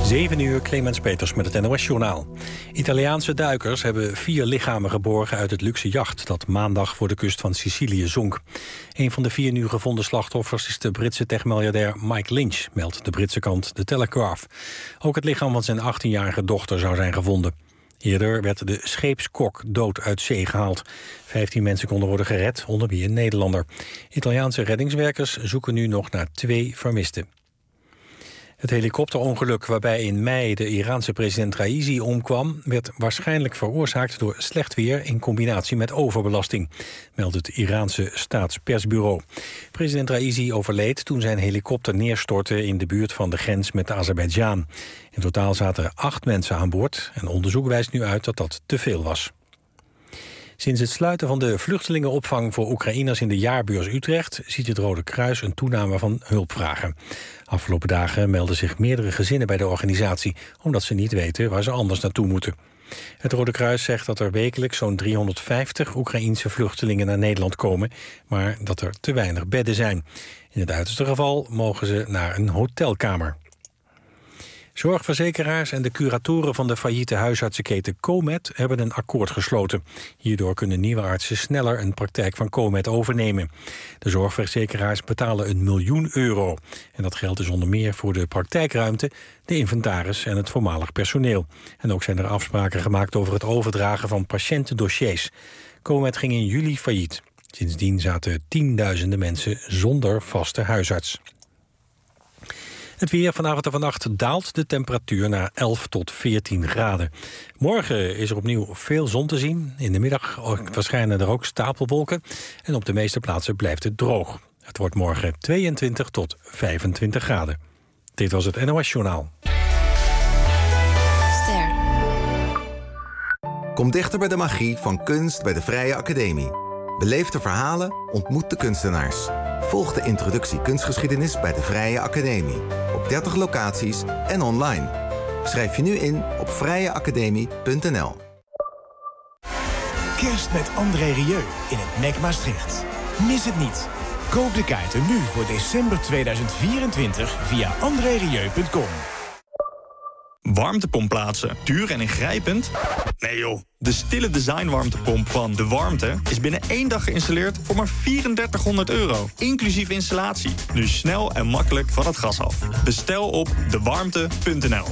7 uur, Clemens Peters met het NOS-journaal. Italiaanse duikers hebben 4 lichamen geborgen uit het luxe jacht dat maandag voor de kust van Sicilië zonk. Een van de 4 nu gevonden slachtoffers is de Britse techmiljardair Mike Lynch, meldt de Britse krant The Telegraph. Ook het lichaam van zijn 18-jarige dochter zou zijn gevonden. Eerder werd de scheepskok dood uit zee gehaald. 15 mensen konden worden gered, onder wie een Nederlander. Italiaanse reddingswerkers zoeken nu nog naar 2 vermisten. Het helikopterongeluk waarbij in mei de Iraanse president Raisi omkwam, werd waarschijnlijk veroorzaakt door slecht weer in combinatie met overbelasting, meldt het Iraanse staatspersbureau. President Raisi overleed toen zijn helikopter neerstortte in de buurt van de grens met Azerbeidzjan. In totaal zaten er 8 mensen aan boord en onderzoek wijst nu uit dat dat te veel was. Sinds het sluiten van de vluchtelingenopvang voor Oekraïners in de jaarbeurs Utrecht ziet het Rode Kruis een toename van hulpvragen. Afgelopen dagen melden zich meerdere gezinnen bij de organisatie, omdat ze niet weten waar ze anders naartoe moeten. Het Rode Kruis zegt dat er wekelijks zo'n 350 Oekraïense vluchtelingen naar Nederland komen, maar dat er te weinig bedden zijn. In het uiterste geval mogen ze naar een hotelkamer. Zorgverzekeraars en de curatoren van de failliete huisartsenketen Comet hebben een akkoord gesloten. Hierdoor kunnen nieuwe artsen sneller een praktijk van Comet overnemen. De zorgverzekeraars betalen €1 miljoen. En dat geld is onder meer voor de praktijkruimte, de inventaris en het voormalig personeel. En ook zijn er afspraken gemaakt over het overdragen van patiëntendossiers. Comet ging in juli failliet. Sindsdien zaten tienduizenden mensen zonder vaste huisarts. Het weer vanavond en vannacht daalt de temperatuur naar 11 tot 14 graden. Morgen is er opnieuw veel zon te zien. In de middag verschijnen er ook stapelwolken. En op de meeste plaatsen blijft het droog. Het wordt morgen 22 tot 25 graden. Dit was het NOS-journaal. Ster. Kom dichter bij de magie van kunst bij de Vrije Academie. Beleef de verhalen, ontmoet de kunstenaars. Volg de introductie kunstgeschiedenis bij de Vrije Academie. Op 30 locaties en online. Schrijf je nu in op vrijeacademie.nl. Kerst met André Rieu in het NEC Maastricht. Mis het niet. Koop de kaarten nu voor december 2024 via andrerieu.com. Warmtepomp plaatsen. Duur en ingrijpend? Nee joh. De stille design warmtepomp van De Warmte is binnen 1 dag geïnstalleerd voor maar €3400. Inclusief installatie. Nu snel en makkelijk van het gas af. Bestel op dewarmte.nl.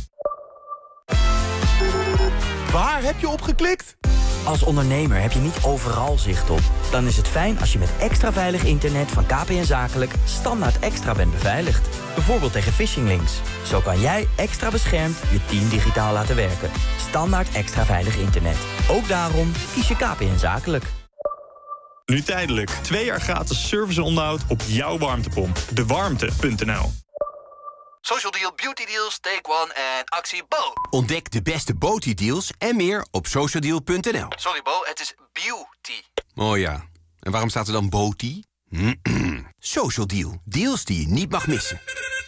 Waar heb je op geklikt? Als ondernemer heb je niet overal zicht op. Dan is het fijn als je met extra veilig internet van KPN Zakelijk standaard extra bent beveiligd. Bijvoorbeeld tegen phishing links. Zo kan jij extra beschermd je team digitaal laten werken. Standaard extra veilig internet. Ook daarom kies je KPN Zakelijk. Nu tijdelijk 2 jaar gratis service en onderhoud op jouw warmtepomp. Dewarmte.nl. Social Deal, Beauty Deals, Take One en actie Bo. Ontdek de beste Beauty-deals en meer op socialdeal.nl. Sorry Bo, het is beauty. Oh ja, en waarom staat er dan Beauty? Social Deal, deals die je niet mag missen.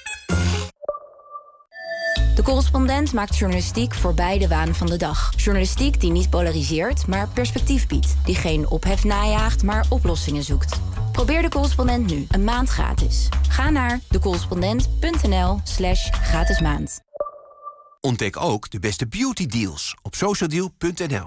De Correspondent maakt journalistiek voorbij de waan van de dag. Journalistiek die niet polariseert, maar perspectief biedt. Die geen ophef najaagt, maar oplossingen zoekt. Probeer De Correspondent nu, een maand gratis. Ga naar decorrespondent.nl/gratis maand. Ontdek ook de beste beauty deals op socialdeal.nl.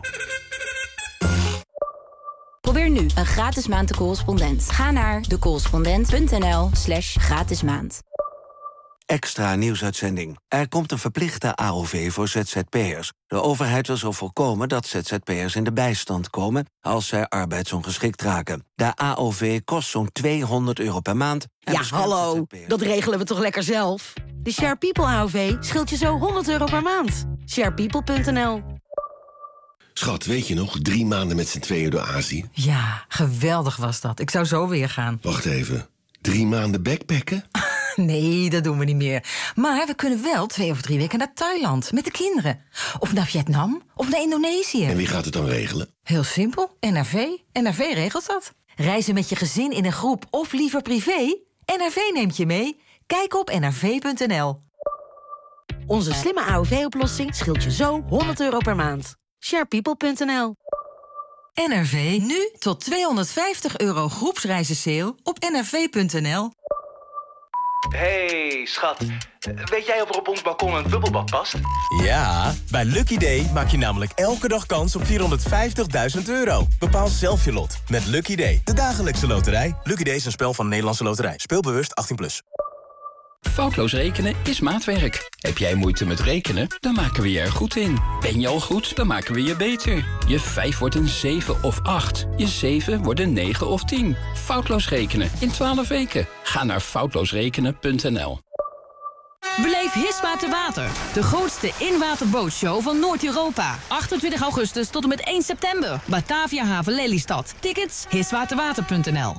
Probeer nu een gratis maand De Correspondent. Ga naar decorrespondent.nl/gratis maand. Extra nieuwsuitzending. Er komt een verplichte AOV voor ZZP'ers. De overheid wil zo voorkomen dat ZZP'ers in de bijstand komen als zij arbeidsongeschikt raken. De AOV kost zo'n €200 per maand. Ja, hallo, dat regelen we toch lekker zelf? De Share People AOV scheelt je zo €100 per maand. Sharepeople.nl. Schat, weet je nog? 3 maanden met z'n tweeën door Azië. Ja, geweldig was dat. Ik zou zo weer gaan. Wacht even. 3 maanden backpacken? Nee, dat doen we niet meer. Maar we kunnen wel 2 of 3 weken naar Thailand met de kinderen. Of naar Vietnam, of naar Indonesië. En wie gaat het dan regelen? Heel simpel, NRV. NRV regelt dat. Reizen met je gezin in een groep of liever privé? NRV neemt je mee. Kijk op nrv.nl. Onze slimme AOV-oplossing scheelt je zo €100 per maand. Sharepeople.nl. NRV, nu tot €250 groepsreizensale op nrv.nl. Hey, schat. Weet jij of er op ons balkon een bubbelbad past? Ja, bij Lucky Day maak je namelijk elke dag kans op €450.000. Bepaal zelf je lot met Lucky Day, de dagelijkse loterij. Lucky Day is een spel van Nederlandse Loterij. Speel bewust 18+. Foutloos rekenen is maatwerk. Heb jij moeite met rekenen? Dan maken we je er goed in. Ben je al goed? Dan maken we je beter. Je 5 wordt een 7 of 8. Je 7 wordt een 9 of 10. Foutloos rekenen in 12 weken. Ga naar foutloosrekenen.nl. Beleef Hisma te Water. De grootste in-waterbootshow van Noord-Europa. 28 augustus tot en met 1 september. Batavia Haven Lelystad. Tickets hiswaterwater.nl.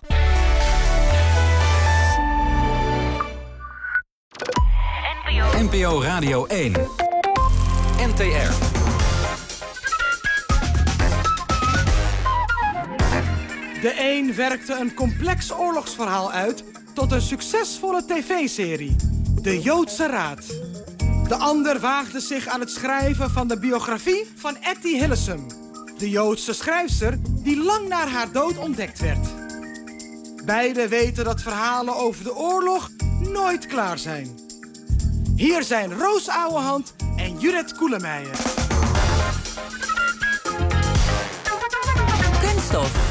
NPO Radio 1. NTR. De een werkte een complex oorlogsverhaal uit tot een succesvolle tv-serie. De Joodse Raad. De ander waagde zich aan het schrijven van de biografie van Etty Hillesum. De Joodse schrijfster die lang na haar dood ontdekt werd. Beiden weten dat verhalen over de oorlog nooit klaar zijn. Hier zijn Roos Ouwehand en Judith Koelemeijer. Kunststof.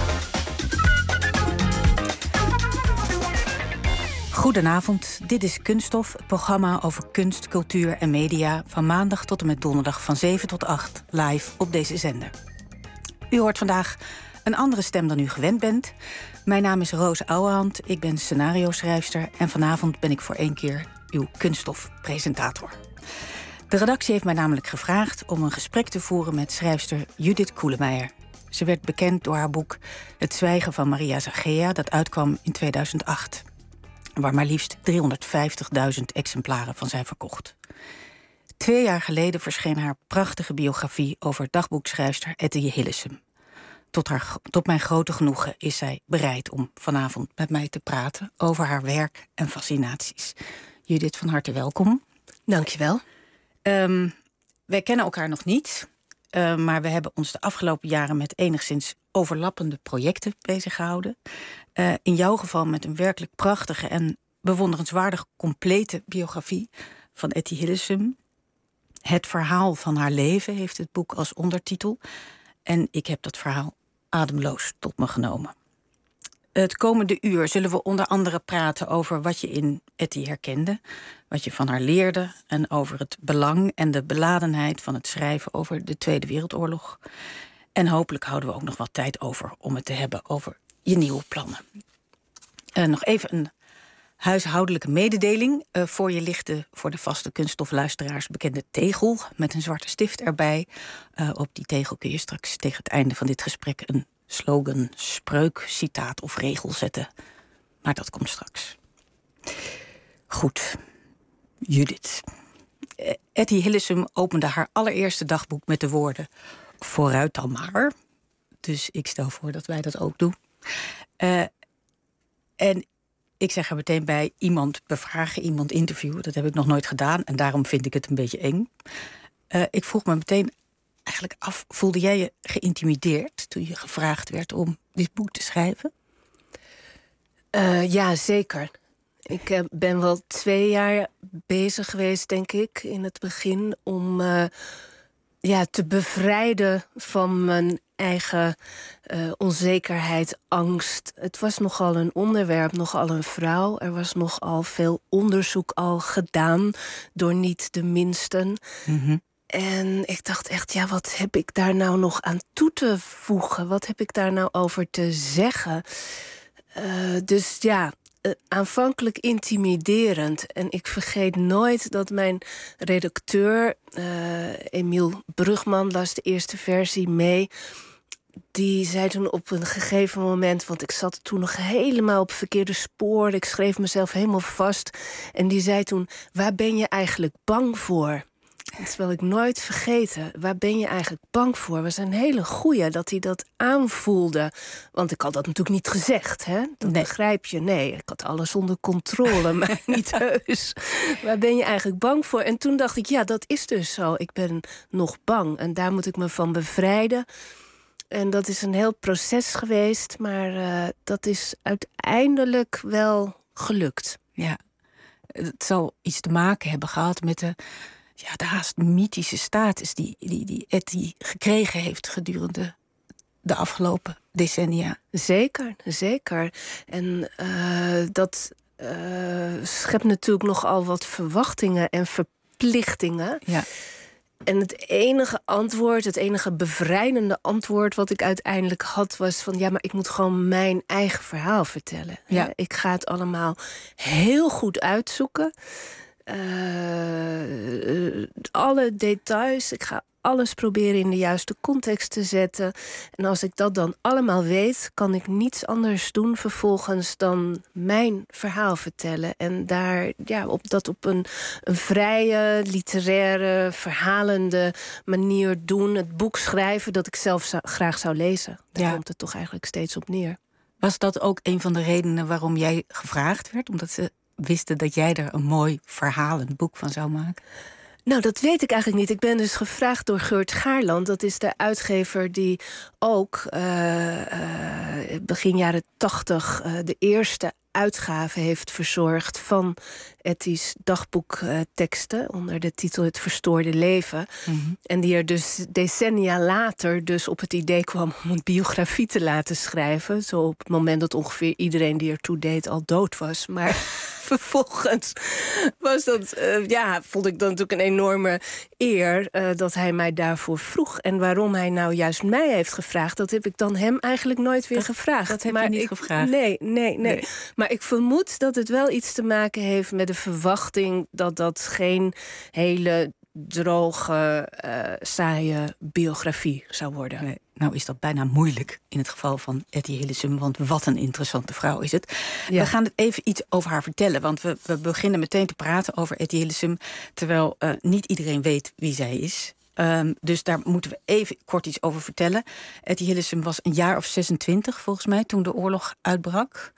Goedenavond, dit is Kunststof, het programma over kunst, cultuur en media... van maandag tot en met donderdag van 7 tot 8, live op deze zender. U hoort vandaag een andere stem dan u gewend bent. Mijn naam is Roos Ouwehand, ik ben scenario-schrijfster... en vanavond ben ik voor 1 keer uw Kunststof-presentator. De redactie heeft mij namelijk gevraagd om een gesprek te voeren... met schrijfster Judith Koelemeijer. Ze werd bekend door haar boek Het Zwijgen van Maria Zagea... dat uitkwam in 2008... waar maar liefst 350.000 exemplaren van zijn verkocht. 2 jaar geleden verscheen haar prachtige biografie... over dagboekschrijfster Etty Hillesum. Tot mijn grote genoegen is zij bereid om vanavond met mij te praten... over haar werk en fascinaties. Judith, van harte welkom. Dank je wel. Wij kennen elkaar nog niet... maar we hebben ons de afgelopen jaren met enigszins overlappende projecten bezig gehouden. In jouw geval met een werkelijk prachtige en bewonderenswaardig complete biografie van Etty Hillesum. Het verhaal van haar leven heeft het boek als ondertitel. En ik heb dat verhaal ademloos tot me genomen. Het komende uur zullen we onder andere praten over wat je in Etty herkende, wat je van haar leerde en over het belang en de beladenheid van het schrijven over de Tweede Wereldoorlog. En hopelijk houden we ook nog wat tijd over om het te hebben over je nieuwe plannen. Nog even een huishoudelijke mededeling. Voor je ligt voor de vaste kunststofluisteraars bekende tegel met een zwarte stift erbij. Op die tegel kun je straks tegen het einde van dit gesprek een slogan, spreuk, citaat of regel zetten. Maar dat komt straks. Goed. Judith. Etty Hillesum opende haar allereerste dagboek met de woorden... vooruit dan maar. Dus ik stel voor dat wij dat ook doen. En ik zeg er meteen bij, iemand bevragen, iemand interviewen. Dat heb ik nog nooit gedaan en daarom vind ik het een beetje eng. Ik vroeg me meteen eigenlijk af, voelde jij je geïntimideerd toen je gevraagd werd om dit boek te schrijven? Ja, zeker. Ik ben wel 2 jaar bezig geweest, denk ik, in het begin... om te bevrijden van mijn eigen onzekerheid, angst. Het was nogal een onderwerp, nogal een vrouw. Er was nogal veel onderzoek al gedaan door niet de minsten. Mm-hmm. En ik dacht echt, ja, wat heb ik daar nou nog aan toe te voegen? Wat heb ik daar nou over te zeggen? Dus ja, aanvankelijk intimiderend. En ik vergeet nooit dat mijn redacteur, Emiel Brugman, las de eerste versie mee. Die zei toen op een gegeven moment, want ik zat toen nog helemaal op verkeerde spoor. Ik schreef mezelf helemaal vast. En die zei toen, waar ben je eigenlijk bang voor? Dat wil ik nooit vergeten. Waar ben je eigenlijk bang voor? Was een hele goeie dat hij dat aanvoelde. Want ik had dat natuurlijk niet gezegd, hè? Dat begrijp je. Nee, ik had alles onder controle, maar niet heus. Waar ben je eigenlijk bang voor? En toen dacht ik, ja, dat is dus zo. Ik ben nog bang en daar moet ik me van bevrijden. En dat is een heel proces geweest, maar dat is uiteindelijk wel gelukt. Ja. het zal iets te maken hebben gehad met de haast mythische status die Etty gekregen heeft gedurende de afgelopen decennia. Zeker, zeker. En dat schept natuurlijk nogal wat verwachtingen en verplichtingen. Ja. En het enige bevrijdende antwoord wat ik uiteindelijk had was van maar ik moet gewoon mijn eigen verhaal vertellen. Ja. Ik ga het allemaal heel goed uitzoeken. Alle details, ik ga alles proberen in de juiste context te zetten. En als ik dat dan allemaal weet, kan ik niets anders doen vervolgens dan mijn verhaal vertellen. En daar op een vrije, literaire, verhalende manier doen. Het boek schrijven dat ik zelf graag zou lezen. Daar komt het toch eigenlijk steeds op neer. Was dat ook een van de redenen waarom jij gevraagd werd? Omdat ze wisten dat jij er een mooi verhalend boek van zou maken? Nou, dat weet ik eigenlijk niet. Ik ben dus gevraagd door Geurt Gaarland. Dat is de uitgever die ook begin jaren 80 de eerste uitgave heeft verzorgd van Etty's dagboekteksten onder de titel Het Verstoorde Leven. Mm-hmm. En die er dus decennia later dus op het idee kwam om een biografie te laten schrijven. Zo op het moment dat ongeveer iedereen die ertoe deed al dood was. Maar vervolgens was dat, vond ik dan natuurlijk een enorme eer dat hij mij daarvoor vroeg. En waarom hij nou juist mij heeft gevraagd, dat heb ik dan hem eigenlijk nooit weer gevraagd. Dat heb je niet gevraagd? Nee. Maar ik vermoed dat het wel iets te maken heeft met de verwachting dat dat geen hele droge, saaie biografie zou worden. Nee. Nou is dat bijna moeilijk in het geval van Etty Hillesum, want wat een interessante vrouw is het. Ja. We gaan het even iets over haar vertellen, want we beginnen meteen te praten over Etty Hillesum, terwijl niet iedereen weet wie zij is. Dus daar moeten we even kort iets over vertellen. Etty Hillesum was een jaar of 26 volgens mij toen de oorlog uitbrak.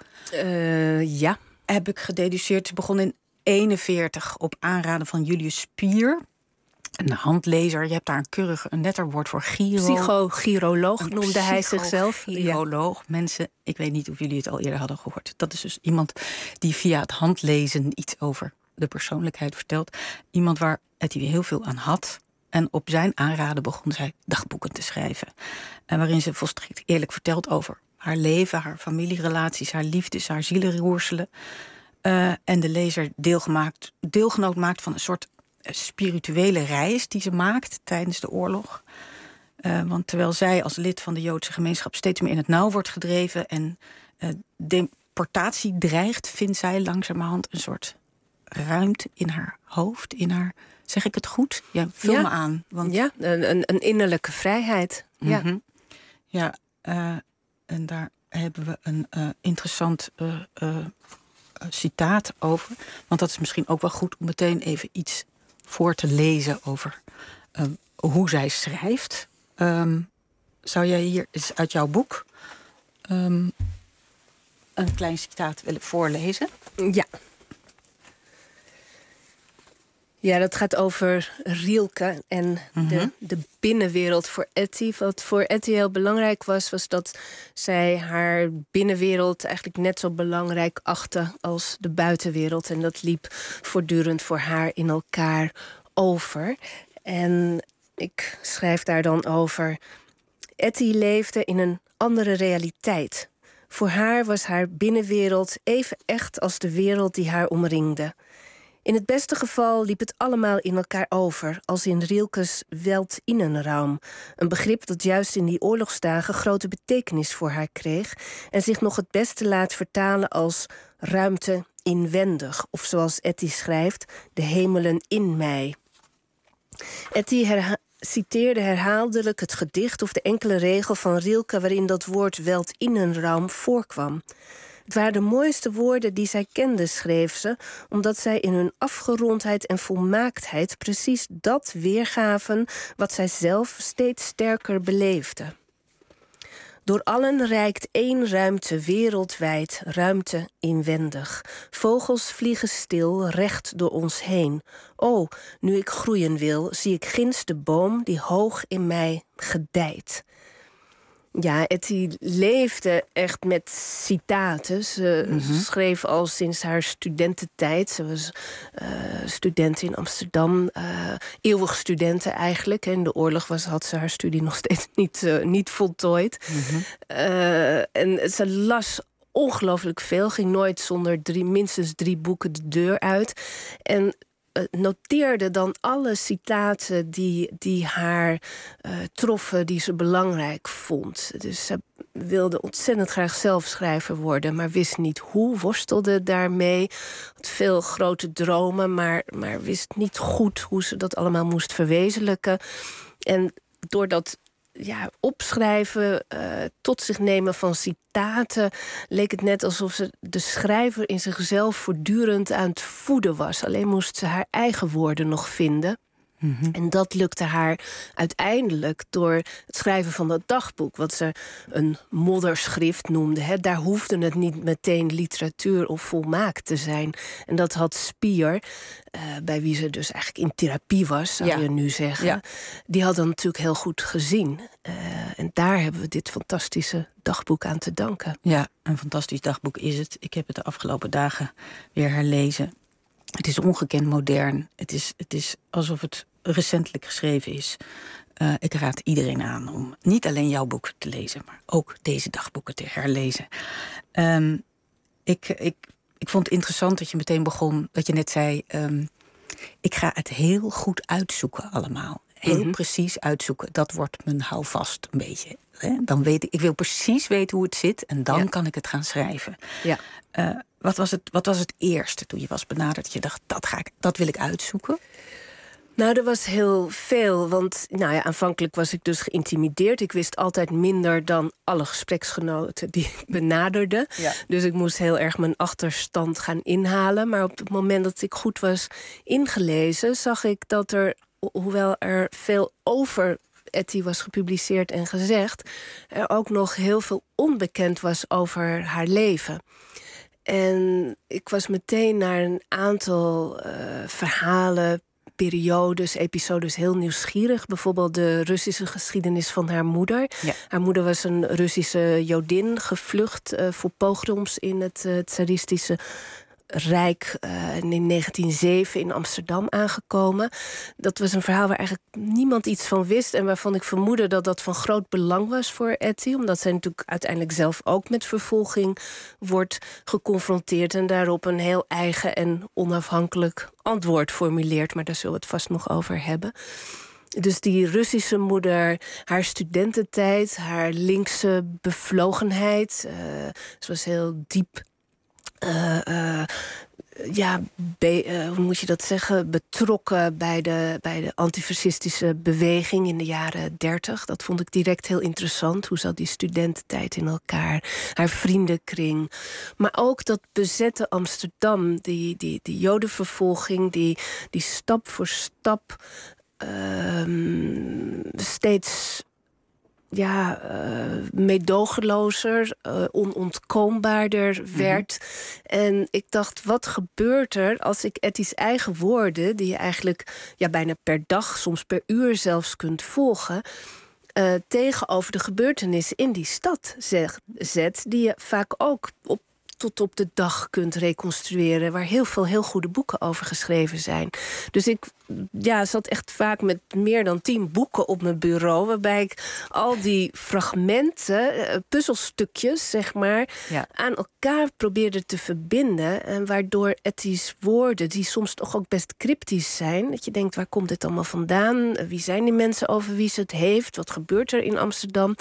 Ja. Heb ik gededuceerd. Ze begon in 41 op aanraden van Julius Spier. Een handlezer, je hebt daar een netter woord voor, Psychogiroloog noemde hij zichzelf. Psycholoog. Ja. Mensen, ik weet niet of jullie het al eerder hadden gehoord. Dat is dus iemand die via het handlezen iets over de persoonlijkheid vertelt. Iemand waar Etty heel veel aan had. En op zijn aanraden begon zij dagboeken te schrijven. En waarin ze volstrekt eerlijk vertelt over haar leven, haar familierelaties, haar liefdes, haar zielenroerselen. En de lezer deelgenoot maakt van een soort spirituele reis die ze maakt tijdens de oorlog. Want terwijl zij als lid van de Joodse gemeenschap steeds meer in het nauw wordt gedreven en deportatie dreigt, vindt zij langzamerhand een soort ruimte in haar hoofd, in haar... Zeg ik het goed? Ja, vul me aan. Want... Ja, een innerlijke vrijheid. Mm-hmm. Ja, en daar hebben we een interessant citaat over. Want dat is misschien ook wel goed om meteen even iets voor te lezen over hoe zij schrijft. Zou jij hier eens uit jouw boek een klein citaat willen voorlezen? Ja. Ja, dat gaat over Rielke en de binnenwereld voor Etty. Wat voor Etty heel belangrijk was dat zij haar binnenwereld eigenlijk net zo belangrijk achtte als de buitenwereld. En dat liep voortdurend voor haar in elkaar over. En ik schrijf daar dan over: Etty leefde in een andere realiteit. Voor haar was haar binnenwereld even echt als de wereld die haar omringde. In het beste geval liep het allemaal in elkaar over, als in Rielkes Weltinnenraum. Een begrip dat juist in die oorlogsdagen grote betekenis voor haar kreeg en zich nog het beste laat vertalen als ruimte inwendig. Of zoals Etty schrijft, de hemelen in mij. Etty citeerde herhaaldelijk het gedicht of de enkele regel van Rielke waarin dat woord Weltinnenraum voorkwam. Het waren de mooiste woorden die zij kende, schreef ze, omdat zij in hun afgerondheid en volmaaktheid precies dat weergaven wat zij zelf steeds sterker beleefde. Door allen reikt één ruimte wereldwijd, ruimte inwendig. Vogels vliegen stil, recht door ons heen. O, nu ik groeien wil, zie ik ginds de boom die hoog in mij gedijt. Ja, Etty leefde echt met citaten. Ze schreef al sinds haar studententijd. Ze was student in Amsterdam. Eeuwig studente eigenlijk. In de oorlog had ze haar studie nog steeds niet voltooid. En ze las ongelooflijk veel. Ging nooit zonder minstens 3 boeken de deur uit. En noteerde dan alle citaten die haar troffen, die ze belangrijk vond. Dus ze wilde ontzettend graag zelf schrijver worden, maar wist niet hoe, worstelde daarmee. Had veel grote dromen, maar wist niet goed hoe ze dat allemaal moest verwezenlijken. En door dat opschrijven, tot zich nemen van citaten, leek het net alsof ze de schrijver in zichzelf voortdurend aan het voeden was. Alleen moest ze haar eigen woorden nog vinden. En dat lukte haar uiteindelijk door het schrijven van dat dagboek, wat ze een modderschrift noemde. Daar hoefde het niet meteen literatuur of volmaakt te zijn. En dat had Spier, bij wie ze dus eigenlijk in therapie was, zou je nu zeggen. Ja. Die had dat natuurlijk heel goed gezien. En daar hebben we dit fantastische dagboek aan te danken. Ja, een fantastisch dagboek is het. Ik heb het de afgelopen dagen weer herlezen. Het is ongekend modern. Het is alsof het recentelijk geschreven is. Ik raad iedereen aan om niet alleen jouw boek te lezen, maar ook deze dagboeken te herlezen. Ik vond het interessant dat je meteen begon, dat je net zei, ik ga het heel goed uitzoeken allemaal. Heel precies uitzoeken. Dat wordt mijn houvast een beetje. Hè? Dan weet ik wil precies weten hoe het zit en dan kan ik het gaan schrijven. Ja. Wat was het eerste toen je was benaderd dat je dacht, dat wil ik uitzoeken? Nou, er was heel veel, want aanvankelijk was ik dus geïntimideerd. Ik wist altijd minder dan alle gespreksgenoten die ik benaderde. Ja. Dus ik moest heel erg mijn achterstand gaan inhalen. Maar op het moment dat ik goed was ingelezen, zag ik dat er, hoewel er veel over Etty was gepubliceerd en gezegd, er ook nog heel veel onbekend was over haar leven. En ik was meteen naar een aantal verhalen, periodes, episodes heel nieuwsgierig. Bijvoorbeeld de Russische geschiedenis van haar moeder. Ja. Haar moeder was een Russische Jodin, gevlucht voor pogroms in het tsaristische Rijk, in 1907 in Amsterdam aangekomen. Dat was een verhaal waar eigenlijk niemand iets van wist en waarvan ik vermoedde dat dat van groot belang was voor Etty, omdat zij natuurlijk uiteindelijk zelf ook met vervolging wordt geconfronteerd en daarop een heel eigen en onafhankelijk antwoord formuleert. Maar daar zullen we het vast nog over hebben. Dus die Russische moeder, haar studententijd, haar linkse bevlogenheid. Ze was heel diep hoe moet je dat zeggen, betrokken bij de antifascistische beweging in de jaren 30. Dat vond ik direct heel interessant. Hoe zat die studententijd in elkaar? Haar vriendenkring. Maar ook dat bezette Amsterdam, die jodenvervolging, die stap voor stap steeds meedogenlozer, onontkoombaarder werd. En ik dacht, wat gebeurt er als ik Etty's eigen woorden, die je eigenlijk bijna per dag, soms per uur zelfs kunt volgen, tegenover de gebeurtenissen in die stad zet, die je vaak ook tot op de dag kunt reconstrueren, waar heel veel heel goede boeken over geschreven zijn. Dus ik zat echt vaak met meer dan 10 boeken op mijn bureau, waarbij ik al die fragmenten, puzzelstukjes, zeg maar, aan elkaar probeerde te verbinden. En waardoor Etty's woorden, die soms toch ook best cryptisch zijn, dat je denkt, waar komt dit allemaal vandaan? Wie zijn die mensen over wie ze het heeft? Wat gebeurt er in Amsterdam?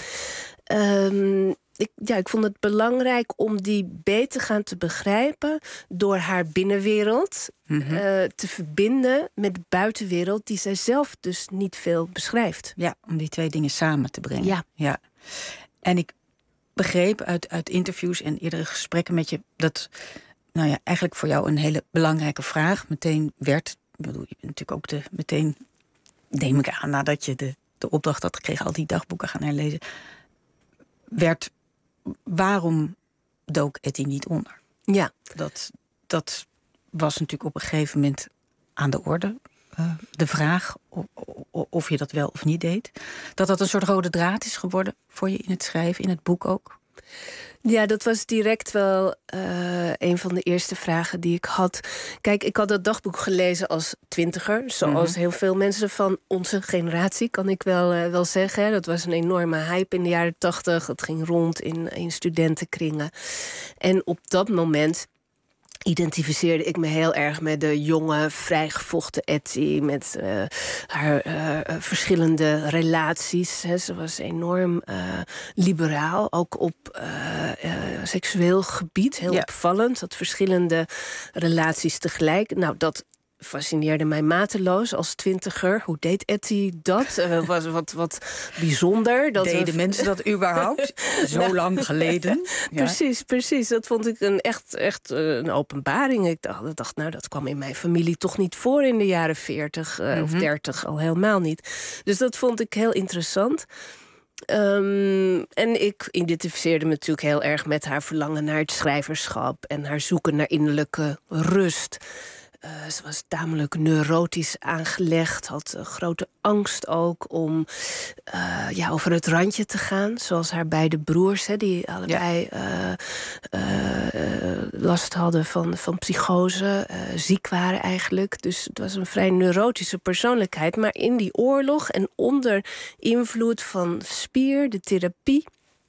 Ik vond het belangrijk om die beter gaan te begrijpen door haar binnenwereld te verbinden met de buitenwereld die zij zelf dus niet veel beschrijft. Ja, om die twee dingen samen te brengen. Ja. En ik begreep uit interviews en eerdere gesprekken met je dat eigenlijk voor jou een hele belangrijke vraag meteen werd. Ik bedoel, je bent natuurlijk ook meteen, neem ik aan, nadat je de opdracht had gekregen, al die dagboeken gaan herlezen, werd: waarom dook Etty niet onder? Ja. Dat was natuurlijk op een gegeven moment aan de orde. De vraag of je dat wel of niet deed. Dat een soort rode draad is geworden voor je in het schrijven, in het boek ook? Ja, dat was direct wel een van de eerste vragen die ik had. Kijk, ik had dat dagboek gelezen als 20er. Zoals heel veel mensen van onze generatie, kan ik wel zeggen. Dat was een enorme hype in de jaren 80. Het ging rond in studentenkringen. En op dat moment identificeerde ik me heel erg met de jonge, vrijgevochten Etty, met haar verschillende relaties. Hè. Ze was enorm liberaal, ook op seksueel gebied. Heel opvallend, had verschillende relaties tegelijk. Nou, dat fascineerde mij mateloos als 20er. Hoe deed Etty dat? Was wat bijzonder. Deden mensen dat überhaupt? Zo lang geleden? Ja. Precies. Dat vond ik echt een openbaring. Ik dacht, nou, dat kwam in mijn familie toch niet voor in de jaren 40 of 30, al helemaal niet. Dus dat vond ik heel interessant. En ik identificeerde me natuurlijk heel erg met haar verlangen naar het schrijverschap en haar zoeken naar innerlijke rust. Ze was tamelijk neurotisch aangelegd, had grote angst ook om over het randje te gaan. Zoals haar beide broers, die allebei last hadden van psychose, ziek waren eigenlijk. Dus het was een vrij neurotische persoonlijkheid. Maar in die oorlog en onder invloed van Spier, de therapie,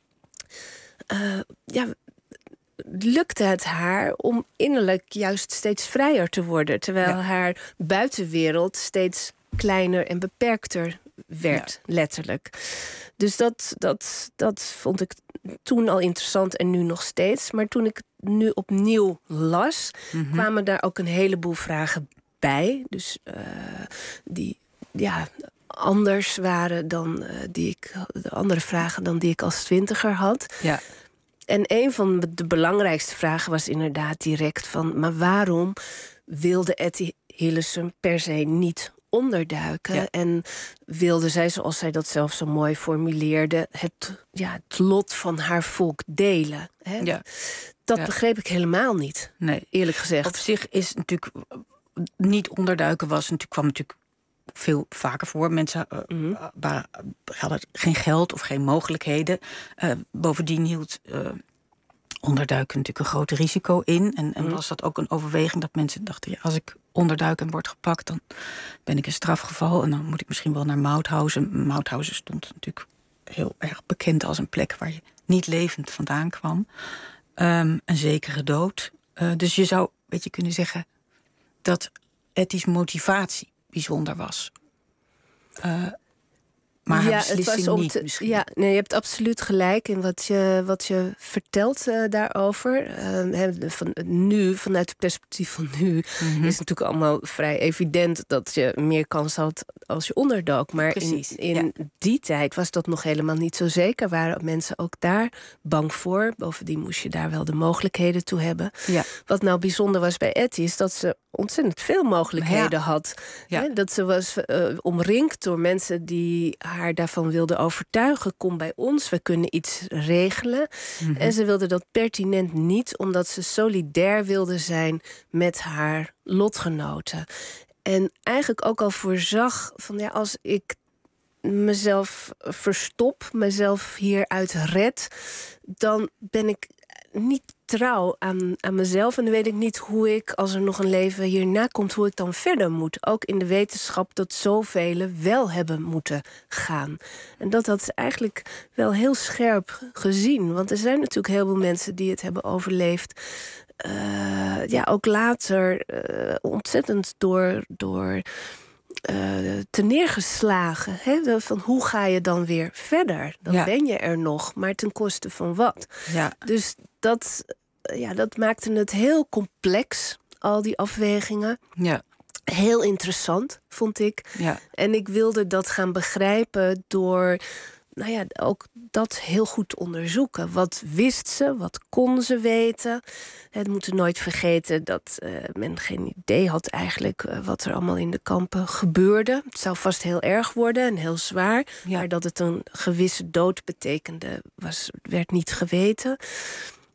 lukte het haar om innerlijk juist steeds vrijer te worden. Terwijl haar buitenwereld steeds kleiner en beperkter werd, letterlijk. Dus dat vond ik toen al interessant en nu nog steeds. Maar toen ik nu opnieuw las, kwamen daar ook een heleboel vragen bij. Dus die anders waren dan de andere vragen dan die ik als 20er had. Ja. En een van de belangrijkste vragen was inderdaad direct van, maar waarom wilde Etty Hillesum per se niet onderduiken? Ja. En wilde zij, zoals zij dat zelf zo mooi formuleerde, het lot van haar volk delen? Hè? Ja. Dat begreep ik helemaal niet, eerlijk gezegd. Op zich is natuurlijk niet onderduiken kwam natuurlijk veel vaker voor. Mensen hadden geen geld of geen mogelijkheden. Bovendien hield onderduiken natuurlijk een groot risico in. En was dat ook een overweging dat mensen dachten, als ik onderduik en word gepakt, dan ben ik een strafgeval en dan moet ik misschien wel naar Mauthausen. Mauthausen stond natuurlijk heel erg bekend als een plek waar je niet levend vandaan kwam. Een zekere dood. Dus je zou kunnen zeggen dat Etty's motivatie bijzonder was. Maar haar beslissing niet misschien. Ja, je hebt absoluut gelijk in wat je vertelt daarover. Vanuit het perspectief van nu is het natuurlijk allemaal vrij evident dat je meer kans had als je onderdook. Maar in die tijd was dat nog helemaal niet zo zeker. Waren mensen ook daar bang voor. Bovendien moest je daar wel de mogelijkheden toe hebben. Ja. Wat nou bijzonder was bij Etty is dat ze ontzettend veel mogelijkheden had. Ja. Dat ze was omringd door mensen die haar daarvan wilden overtuigen. Kom bij ons, we kunnen iets regelen. En ze wilde dat pertinent niet, omdat ze solidair wilde zijn met haar lotgenoten. En eigenlijk ook al voorzag van als ik mezelf verstop, mezelf hieruit red, dan ben ik niet trouw aan mezelf. En dan weet ik niet hoe ik, als er nog een leven hierna komt, hoe ik dan verder moet. Ook in de wetenschap dat zoveel wel hebben moeten gaan. En dat had ze eigenlijk wel heel scherp gezien. Want er zijn natuurlijk heel veel mensen die het hebben overleefd. Ook later ontzettend door teneergeslagen. Hè? Van hoe ga je dan weer verder? Dan ben je er nog, maar ten koste van wat? Ja. Dus dat maakte het heel complex, al die afwegingen. Ja. Heel interessant, vond ik. Ja. En ik wilde dat gaan begrijpen door ook dat heel goed te onderzoeken. Wat wist ze? Wat kon ze weten? We moeten nooit vergeten dat men geen idee had eigenlijk wat er allemaal in de kampen gebeurde. Het zou vast heel erg worden en heel zwaar. Ja. Maar dat het een gewisse dood betekende, werd niet geweten.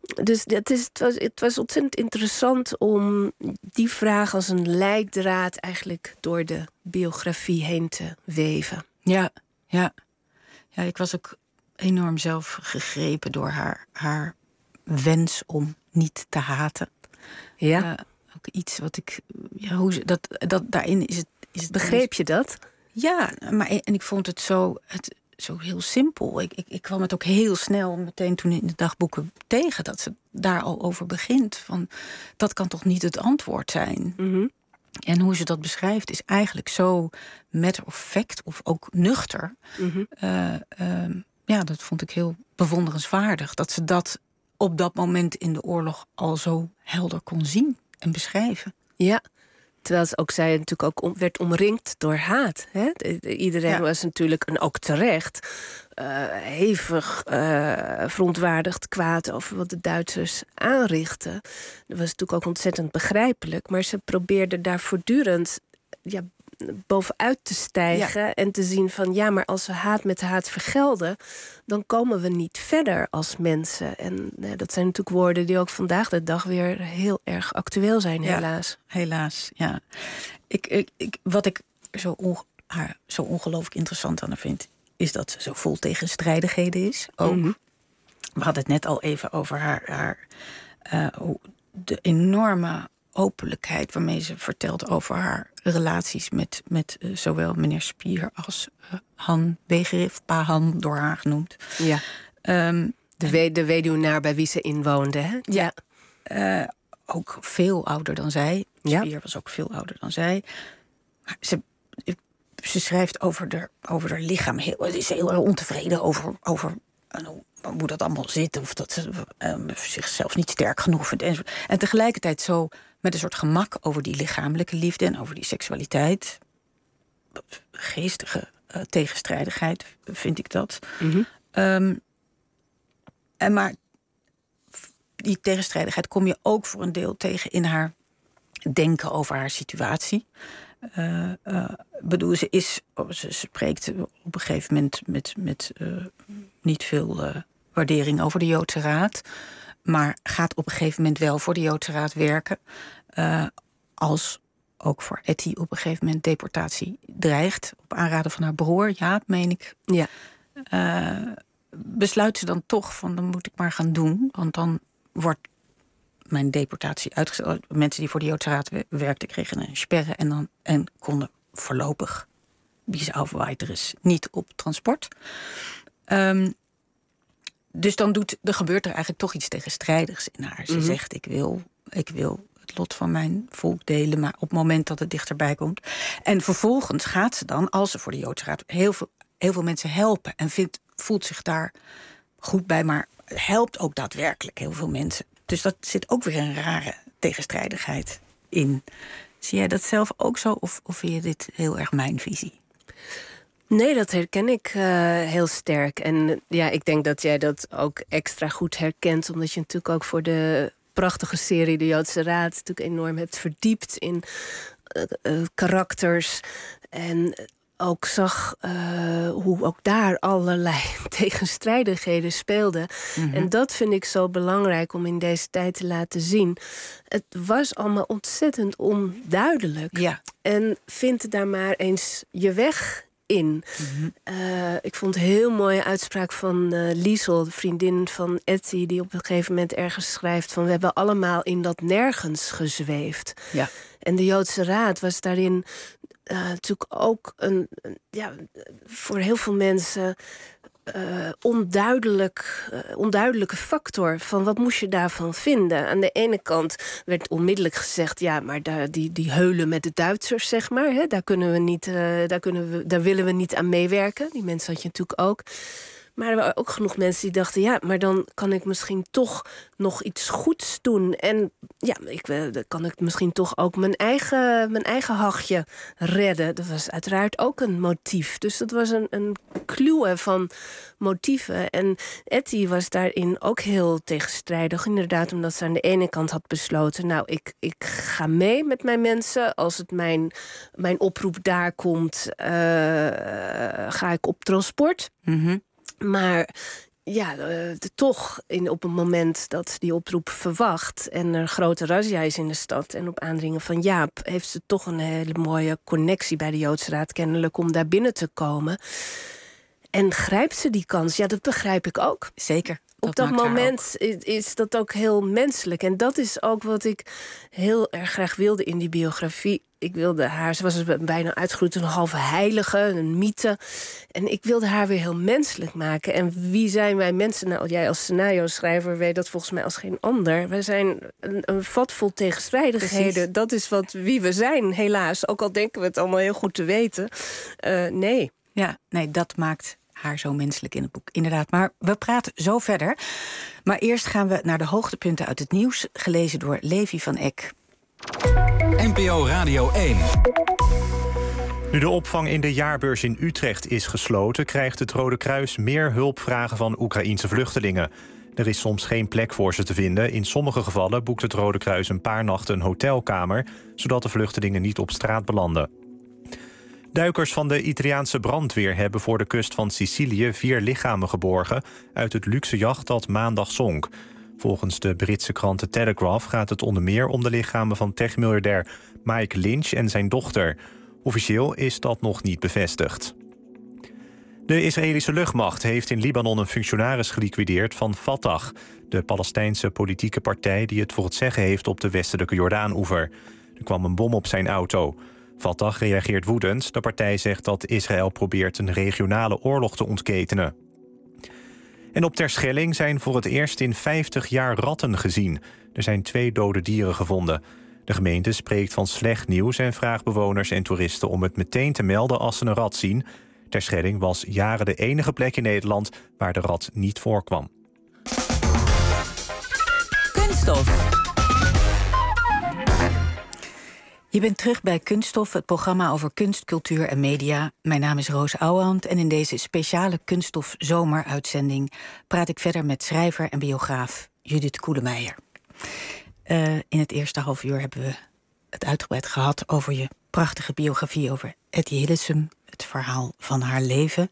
Dus het was ontzettend interessant om die vraag als een leidraad eigenlijk door de biografie heen te weven. Ja, ik was ook enorm zelf gegrepen door haar wens om niet te haten. Ja. Ook iets wat ik... Ja, hoe ze, dat daarin is het... Begreep je dat? Ja, en ik vond het zo heel simpel. Ik kwam het ook heel snel meteen toen in de dagboeken tegen... dat ze daar al over begint. Van, dat kan toch niet het antwoord zijn? Mm-hmm. En hoe ze dat beschrijft is eigenlijk zo matter of fact... of ook nuchter. Mm-hmm. Dat vond ik heel bewonderenswaardig. Dat ze dat op dat moment in de oorlog al zo helder kon zien en beschrijven. Ja. Terwijl ze ook zij natuurlijk ook werd omringd door haat. Hè? Iedereen was natuurlijk, en ook terecht, hevig verontwaardigd kwaad over wat de Duitsers aanrichten. Dat was natuurlijk ook ontzettend begrijpelijk. Maar ze probeerden daar voortdurend bovenuit te stijgen en te zien van ja, maar als we haat met haat vergelden, dan komen we niet verder als mensen. En dat zijn natuurlijk woorden die ook vandaag de dag weer heel erg actueel zijn, helaas. Helaas, ja. Wat ik zo ongelooflijk interessant aan haar vind, is dat ze zo vol tegenstrijdigheden is. Ook. Mm-hmm. We hadden het net al even over de enorme openlijkheid waarmee ze vertelt over haar relaties met zowel meneer Spier als Han Wegerif, Pa Han, door haar genoemd. Ja. De weduwnaar bij wie ze inwoonde, hè? Ja. Ook veel ouder dan zij. Spier was ook veel ouder dan zij. Maar ze schrijft over haar lichaam. Ze is heel erg ontevreden over hoe dat allemaal zit. Of dat ze zichzelf niet sterk genoeg vindt. En tegelijkertijd zo met een soort gemak over die lichamelijke liefde en over die seksualiteit. Geestige tegenstrijdigheid, vind ik dat. Mm-hmm. Maar die tegenstrijdigheid kom je ook voor een deel tegen in haar denken over haar situatie. Ze spreekt op een gegeven moment met niet veel waardering over de Joodse Raad, maar gaat op een gegeven moment wel voor de Joodse Raad werken, als ook voor Etty op een gegeven moment deportatie dreigt, op aanraden van haar broer, Jaap, meen ik. Ja. Besluit ze dan toch van, dan moet ik maar gaan doen, want dan wordt mijn deportatie uitgesteld. Mensen die voor de Joodse Raad werkten kregen een sperre en konden voorlopig, wie ze Aufweiteres, niet op transport. Dus er gebeurt er eigenlijk toch iets tegenstrijdigs in haar. Ze zegt, ik wil het lot van mijn volk delen, maar op het moment dat het dichterbij komt. En vervolgens gaat ze dan, als ze voor de Joodse Raad heel veel mensen helpen en voelt zich daar goed bij, maar helpt ook daadwerkelijk heel veel mensen. Dus dat zit ook weer een rare tegenstrijdigheid in. Zie jij dat zelf ook zo, of vind je dit heel erg mijn visie? Nee, dat herken ik heel sterk. En ja, ik denk dat jij dat ook extra goed herkent, omdat je natuurlijk ook voor de prachtige serie De Joodse Raad natuurlijk enorm hebt verdiept in karakters en ook zag hoe ook daar allerlei tegenstrijdigheden speelden. Mm-hmm. En dat vind ik zo belangrijk om in deze tijd te laten zien. Het was allemaal ontzettend onduidelijk. Ja. En vind daar maar eens je weg in. Mm-hmm. Ik vond een heel mooie uitspraak van Liesel, de vriendin van Etty, die op een gegeven moment ergens schrijft van, we hebben allemaal in dat nergens gezweefd. Ja. En de Joodse Raad was daarin natuurlijk ook voor heel veel mensen onduidelijke factor van wat moest je daarvan vinden. Aan de ene kant werd onmiddellijk gezegd, ja, maar die heulen met de Duitsers, zeg maar, hè, daar willen we niet aan meewerken. Die mensen had je natuurlijk ook. Maar er waren ook genoeg mensen die dachten, ja, maar dan kan ik misschien toch nog iets goeds doen. En ja, dan kan ik misschien toch ook mijn eigen hachje redden. Dat was uiteraard ook een motief. Dus dat was een kluwe van motieven. En Etty was daarin ook heel tegenstrijdig. Inderdaad, omdat ze aan de ene kant had besloten, nou, ik ga mee met mijn mensen. Als het mijn oproep daar komt, ga ik op transport. Mm-hmm. Maar toch op een moment dat die oproep verwacht en er een grote razzia is in de stad en op aandringen van Jaap heeft ze toch een hele mooie connectie bij de Joodse Raad kennelijk om daar binnen te komen. En grijpt ze die kans? Ja, dat begrijp ik ook. Zeker. Op dat moment is dat ook heel menselijk. En dat is ook wat ik heel erg graag wilde in die biografie. Ik wilde haar, ze was bijna uitgegroeid een halve heilige, een mythe. En ik wilde haar weer heel menselijk maken. En wie zijn wij mensen? Nou, jij als scenario-schrijver weet dat volgens mij als geen ander. Wij zijn een vat vol tegenstrijdigheden. Precies. Dat is wie we zijn, helaas. Ook al denken we het allemaal heel goed te weten. Nee. Ja, nee, dat maakt haar zo menselijk in het boek, inderdaad. Maar we praten zo verder. Maar eerst gaan we naar de hoogtepunten uit het nieuws, gelezen door Levi van Eck. NPO Radio 1. Nu de opvang in de jaarbeurs in Utrecht is gesloten, krijgt het Rode Kruis meer hulpvragen van Oekraïense vluchtelingen. Er is soms geen plek voor ze te vinden. In sommige gevallen boekt het Rode Kruis een paar nachten een hotelkamer, zodat de vluchtelingen niet op straat belanden. Duikers van de Italiaanse brandweer hebben voor de kust van Sicilië 4 lichamen geborgen uit het luxe jacht dat maandag zonk. Volgens de Britse krant The Telegraph gaat het onder meer om de lichamen van techmiljardair Mike Lynch en zijn dochter. Officieel is dat nog niet bevestigd. De Israëlische luchtmacht heeft in Libanon een functionaris geliquideerd van Fatah, de Palestijnse politieke partij die het voor het zeggen heeft op de westelijke Jordaan-oever. Er kwam een bom op zijn auto. Fatah reageert woedend. De partij zegt dat Israël probeert een regionale oorlog te ontketenen. En op Terschelling zijn voor het eerst in 50 jaar ratten gezien. Er zijn 2 dode dieren gevonden. De gemeente spreekt van slecht nieuws en vraagt bewoners en toeristen om het meteen te melden als ze een rat zien. Terschelling was jaren de enige plek in Nederland waar de rat niet voorkwam. Kunststof. Je bent terug bij Kunststof, het programma over kunst, cultuur en media. Mijn naam is Roos Ouwehand en in deze speciale Kunststof zomeruitzending praat ik verder met schrijver en biograaf Judith Koelemeijer. In het eerste half uur hebben we het uitgebreid gehad over je prachtige biografie over Etty Hillesum, het verhaal van haar leven.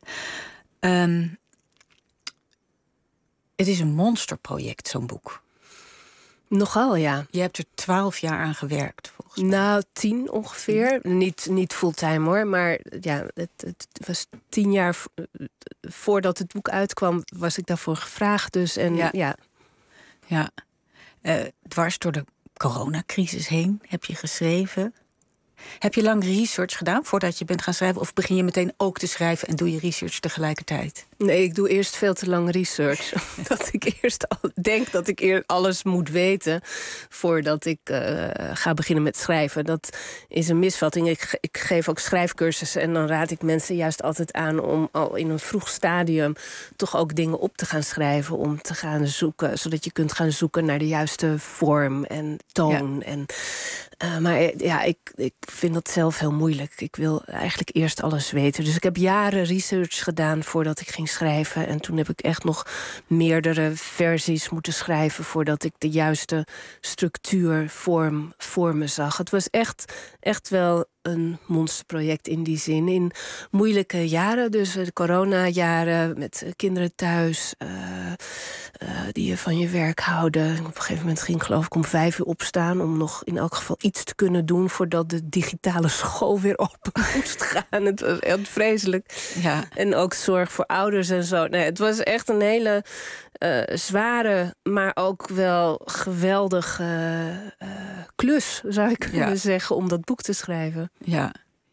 Het is een monsterproject, zo'n boek. Nogal, ja. Je hebt er 12 jaar aan gewerkt, volgens mij. Nou, 10 ongeveer. Niet fulltime hoor, maar ja, het was 10 jaar voordat het boek uitkwam, was ik daarvoor gevraagd. Dus en ja. Dwars door de coronacrisis heen heb je geschreven. Heb je lang research gedaan voordat je bent gaan schrijven? Of begin je meteen ook te schrijven en doe je research tegelijkertijd? Nee, ik doe eerst veel te lang research. Dat ik eerst al denk dat ik eerst alles moet weten voordat ik ga beginnen met schrijven. Dat is een misvatting. Ik geef ook schrijfcursussen en dan raad ik mensen juist altijd aan om al in een vroeg stadium toch ook dingen op te gaan schrijven, om te gaan zoeken, zodat je kunt gaan zoeken naar de juiste vorm en toon. Ja. Maar ja, ik vind dat zelf heel moeilijk. Ik wil eigenlijk eerst alles weten. Dus ik heb jaren research gedaan voordat ik ging schrijven. En toen heb ik echt nog meerdere versies moeten schrijven voordat ik de juiste structuur, vorm voor me zag. Het was echt wel een monsterproject in die zin. In moeilijke jaren, dus de coronajaren, met kinderen thuis, die je van je werk houden. Op een gegeven moment ging geloof ik om 5 uur opstaan om nog in elk geval iets te kunnen doen voordat de digitale school weer open moest gaan. Het was echt vreselijk. Ja. En ook zorg voor ouders en zo. Nee, het was echt een hele zware, maar ook wel geweldige klus, zou ik kunnen zeggen, om dat boek te schrijven. Ja.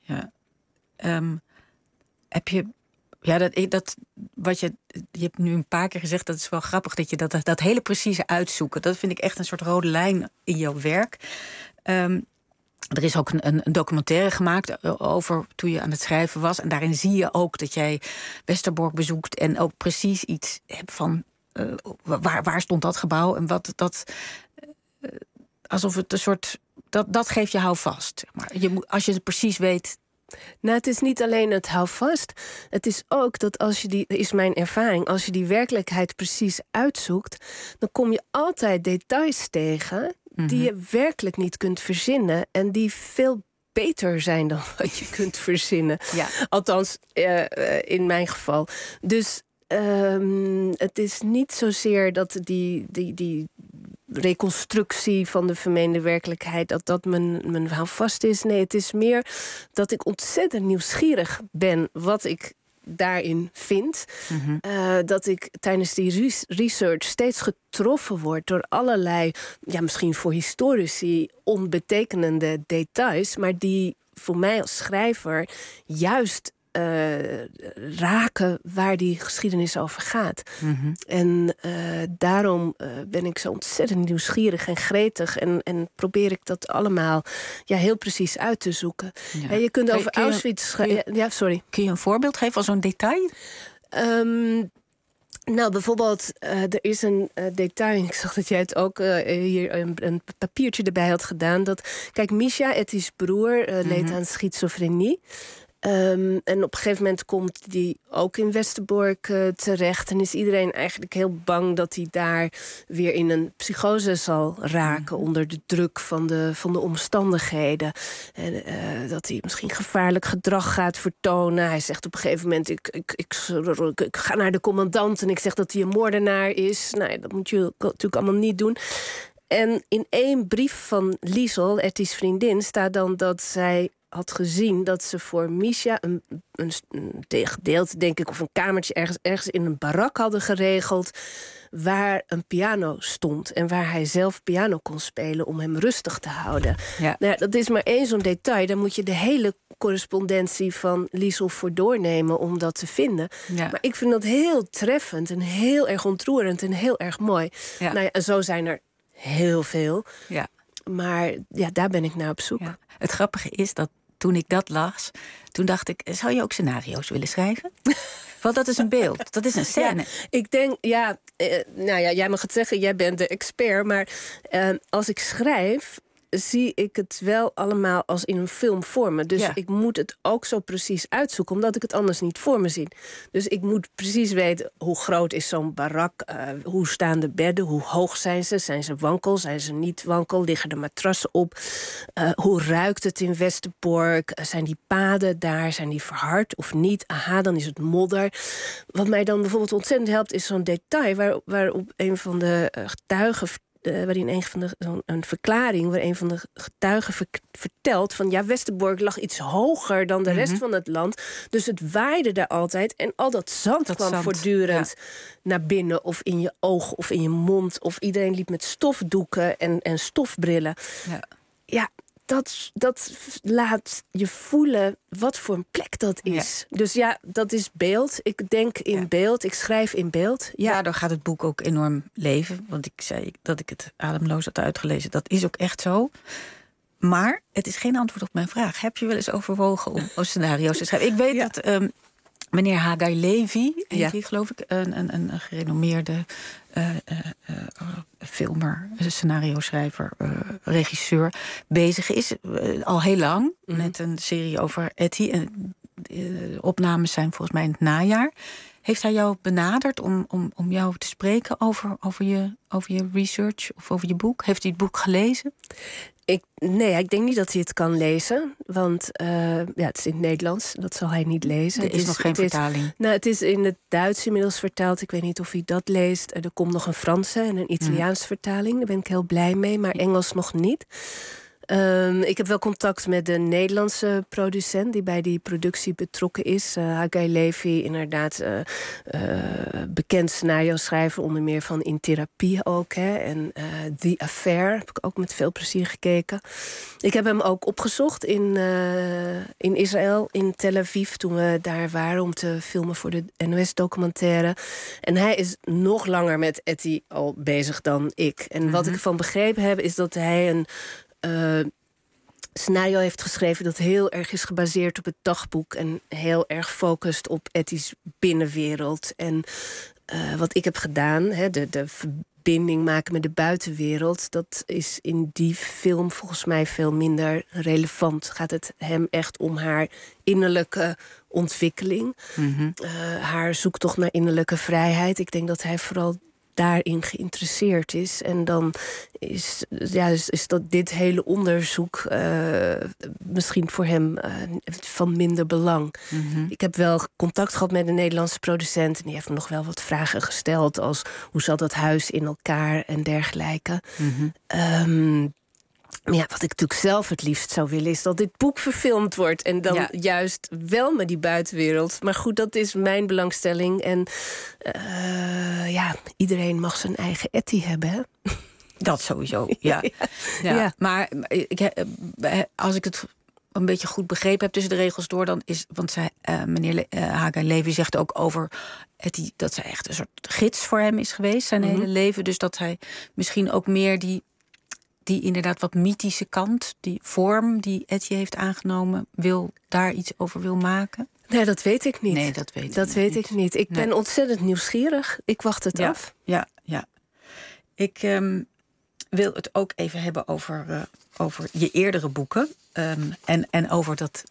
Heb je... Ja, je hebt nu een paar keer gezegd, dat is wel grappig, dat je dat hele precieze uitzoeken, dat vind ik echt een soort rode lijn in jouw werk. Er is ook een documentaire gemaakt over toen je aan het schrijven was. En daarin zie je ook dat jij Westerbork bezoekt en ook precies iets hebt van waar stond dat gebouw en wat dat. Alsof het een soort. Dat geeft je houvast. Zeg maar. Als je het precies weet. Nou, het is niet alleen het houvast. Het is ook dat is mijn ervaring, als je die werkelijkheid precies uitzoekt, dan kom je altijd details tegen die je werkelijk niet kunt verzinnen en die veel beter zijn dan wat je kunt verzinnen. Ja. Althans, in mijn geval. Dus Het is niet zozeer dat die reconstructie van de vermeende werkelijkheid, dat mijn houvast is. Nee, het is meer dat ik ontzettend nieuwsgierig ben wat ik daarin vind. Mm-hmm. Dat ik tijdens die research steeds getroffen word door allerlei, misschien voor historici onbetekenende details, maar die voor mij als schrijver juist raken waar die geschiedenis over gaat. Mm-hmm. En daarom ben ik zo ontzettend nieuwsgierig en gretig en probeer ik dat allemaal heel precies uit te zoeken. Ja. En je kunt over Auschwitz schrijven. Sorry. Kun je een voorbeeld geven van zo'n detail? Bijvoorbeeld, er is een detail. Ik zag dat jij het ook hier een papiertje erbij had gedaan. Kijk, Misha, Etty's broer, leed aan schizofrenie. En op een gegeven moment komt die ook in Westerbork terecht. En is iedereen eigenlijk heel bang dat hij daar weer in een psychose zal raken onder de druk van de omstandigheden. En dat hij misschien gevaarlijk gedrag gaat vertonen. Hij zegt op een gegeven moment, ik ga naar de commandant en ik zeg dat hij een moordenaar is. Nou, dat moet je natuurlijk allemaal niet doen. En in 1 brief van Liesel, Etty's vriendin, staat dan dat zij had gezien dat ze voor Misha een gedeelte, denk ik, of een kamertje ergens in een barak hadden geregeld waar een piano stond en waar hij zelf piano kon spelen om hem rustig te houden. Ja. Nou ja, dat is maar 1 zo'n detail. Daar moet je de hele correspondentie van Liesel voor doornemen om dat te vinden. Ja. Maar ik vind dat heel treffend en heel erg ontroerend en heel erg mooi. Ja. Nou ja, en zo zijn er heel veel. Ja. Maar daar ben ik naar op zoek. Ja. Het grappige is dat toen ik dat las, toen dacht ik, zou je ook scenario's willen schrijven? Want dat is een beeld, dat is een scène. Ja, ik denk, jij mag het zeggen, jij bent de expert, maar als ik schrijf, zie ik het wel allemaal als in een film vormen. Dus ik moet het ook zo precies uitzoeken, omdat ik het anders niet voor me zie. Dus ik moet precies weten, hoe groot is zo'n barak? Hoe staan de bedden? Hoe hoog zijn ze? Zijn ze wankel? Zijn ze niet wankel? Liggen de matrassen op? Hoe ruikt het in Westerbork? Zijn die paden daar? Zijn die verhard of niet? Aha, dan is het modder. Wat mij dan bijvoorbeeld ontzettend helpt, is zo'n detail waarop een van de getuigen een verklaring waar een van de getuigen vertelt van Westerbork lag iets hoger dan de rest van het land. Dus het waaide daar altijd en al dat zand kwam voortdurend naar binnen of in je oog of in je mond. Of iedereen liep met stofdoeken en stofbrillen. Ja, dat laat je voelen wat voor een plek dat is. Ja. Dus dat is beeld. Ik denk in beeld, ik schrijf in beeld. Ja. Daardoor gaat het boek ook enorm leven. Want ik zei dat ik het ademloos had uitgelezen. Dat is ook echt zo. Maar het is geen antwoord op mijn vraag. Heb je wel eens overwogen om scenario's te schrijven? Ik weet dat meneer Hagai Levy, geloof ik, een gerenommeerde filmer, scenario-schrijver, regisseur, bezig is al heel lang met een serie over Etty. En opnames zijn volgens mij in het najaar. Heeft hij jou benaderd om jou te spreken over je research of over je boek? Heeft hij het boek gelezen? Ik denk niet dat hij het kan lezen. Want het is in het Nederlands. Dat zal hij niet lezen. Er is nog geen vertaling. Het is in het Duits inmiddels vertaald. Ik weet niet of hij dat leest. Er komt nog een Franse en een Italiaanse vertaling. Daar ben ik heel blij mee. Maar Engels nog niet. Ik heb wel contact met de Nederlandse producent die bij die productie betrokken is. Hagai Levy, inderdaad bekend scenario-schrijver, onder meer van In Therapie ook. En The Affair heb ik ook met veel plezier gekeken. Ik heb hem ook opgezocht in Israël, in Tel Aviv, toen we daar waren om te filmen voor de NOS-documentaire. En hij is nog langer met Etty al bezig dan ik. En wat ik ervan begrepen heb, is dat hij een scenario heeft geschreven dat heel erg is gebaseerd op het dagboek en heel erg focust op Etty's binnenwereld. En wat ik heb gedaan, de verbinding maken met de buitenwereld, dat is in die film volgens mij veel minder relevant. Gaat het hem echt om haar innerlijke ontwikkeling, haar zoektocht naar innerlijke vrijheid. Ik denk dat hij vooral daarin geïnteresseerd is. En dan is dat dit hele onderzoek misschien voor hem van minder belang. Mhm. Ik heb wel contact gehad met een Nederlandse producent en die heeft me nog wel wat vragen gesteld als hoe zat dat huis in elkaar en dergelijke. Maar ja, wat ik natuurlijk zelf het liefst zou willen is dat dit boek verfilmd wordt. En dan juist wel met die buitenwereld. Maar goed, dat is mijn belangstelling. En iedereen mag zijn eigen Etty hebben, hè? Dat sowieso, ja. Ja. Maar als ik het een beetje goed begrepen heb tussen de regels door, dan is, want meneer Haga Levy zegt ook over Etty dat zij echt een soort gids voor hem is geweest, zijn hele leven. Dus dat hij misschien ook meer die inderdaad wat mythische kant, die vorm die Etty heeft aangenomen, daar iets over wil maken? Nee, dat weet ik niet. Nee, dat weet ik niet. Ik ben ontzettend nieuwsgierig. Ik wacht het af. Ja. Ik wil het ook even hebben over je eerdere boeken. En over dat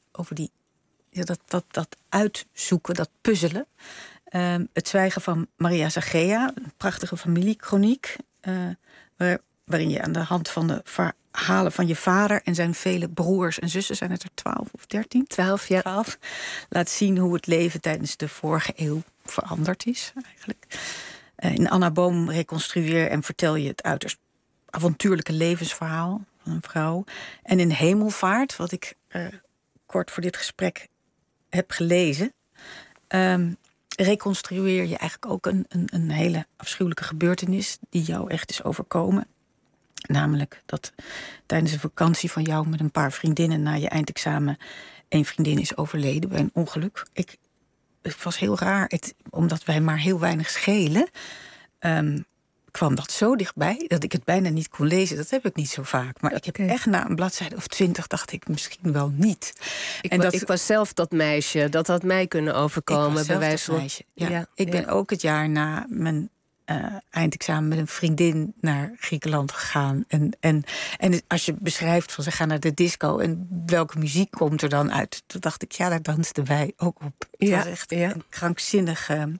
uitzoeken, dat puzzelen. Het zwijgen van Maria Zagea, een prachtige familiekroniek, waarin je aan de hand van de verhalen van je vader en zijn vele broers en zussen, zijn het er 12 of 13? 12, ja. 12, laat zien hoe het leven tijdens de vorige eeuw veranderd is, eigenlijk. In Anna Boom reconstrueer en vertel je het uiterst avontuurlijke levensverhaal van een vrouw. En in Hemelvaart, wat ik kort voor dit gesprek heb gelezen, reconstrueer je eigenlijk ook een hele afschuwelijke gebeurtenis die jou echt is overkomen. Namelijk dat tijdens een vakantie van jou met een paar vriendinnen na je eindexamen 1 vriendin is overleden bij een ongeluk. Het was heel raar, omdat wij maar heel weinig schelen, kwam dat zo dichtbij dat ik het bijna niet kon lezen. Dat heb ik niet zo vaak. Maar ik heb echt na een bladzijde of 20 dacht ik misschien wel niet. Ik was zelf dat meisje. Dat had mij kunnen overkomen. Bij wijze van meisje. Ja. Ik ben ook het jaar na mijn eindexamen met een vriendin naar Griekenland gegaan. En als je beschrijft van ze gaan naar de disco en welke muziek komt er dan uit, toen dacht ik, daar dansten wij ook op. Het was echt een krankzinnige.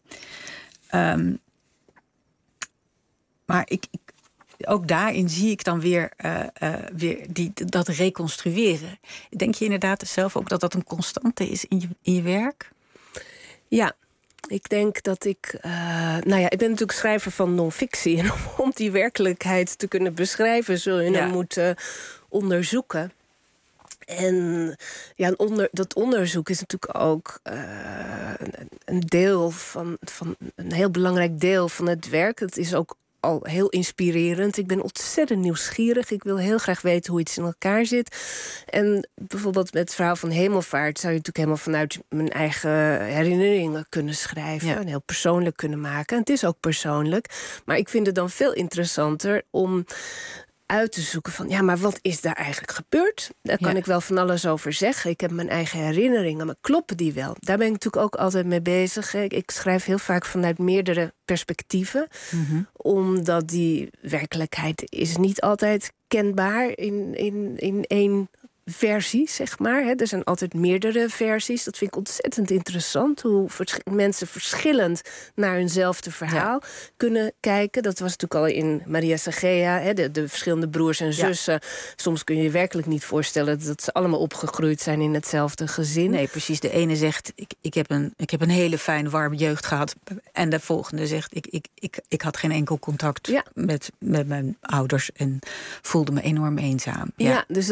Maar ook daarin zie ik dan weer dat reconstrueren. Denk je inderdaad zelf ook dat een constante is in je werk? Ja, ik denk dat ik ben natuurlijk schrijver van non-fictie. En om die werkelijkheid te kunnen beschrijven, zul je hem moeten onderzoeken. En dat onderzoek is natuurlijk ook een deel van een heel belangrijk deel van het werk. Het is ook al heel inspirerend. Ik ben ontzettend nieuwsgierig. Ik wil heel graag weten hoe iets in elkaar zit. En bijvoorbeeld met het verhaal van Hemelvaart zou je natuurlijk helemaal vanuit mijn eigen herinneringen kunnen schrijven. En heel persoonlijk kunnen maken. En het is ook persoonlijk. Maar ik vind het dan veel interessanter om uit te zoeken van, maar wat is daar eigenlijk gebeurd? Daar kan ik wel van alles over zeggen. Ik heb mijn eigen herinneringen, maar kloppen die wel? Daar ben ik natuurlijk ook altijd mee bezig. Ik schrijf heel vaak vanuit meerdere perspectieven. Omdat die werkelijkheid is niet altijd kenbaar in één versie, zeg maar. Er zijn altijd meerdere versies. Dat vind ik ontzettend interessant. Hoe mensen verschillend naar hunzelfde verhaal kunnen kijken. Dat was natuurlijk al in Maria Zagea. De verschillende broers en zussen. Soms kun je je werkelijk niet voorstellen dat ze allemaal opgegroeid zijn in hetzelfde gezin. Nee, precies. De ene zegt, ik heb een hele fijn, warme jeugd gehad. En de volgende zegt, ik had geen enkel contact met mijn ouders en voelde me enorm eenzaam. Ja, dus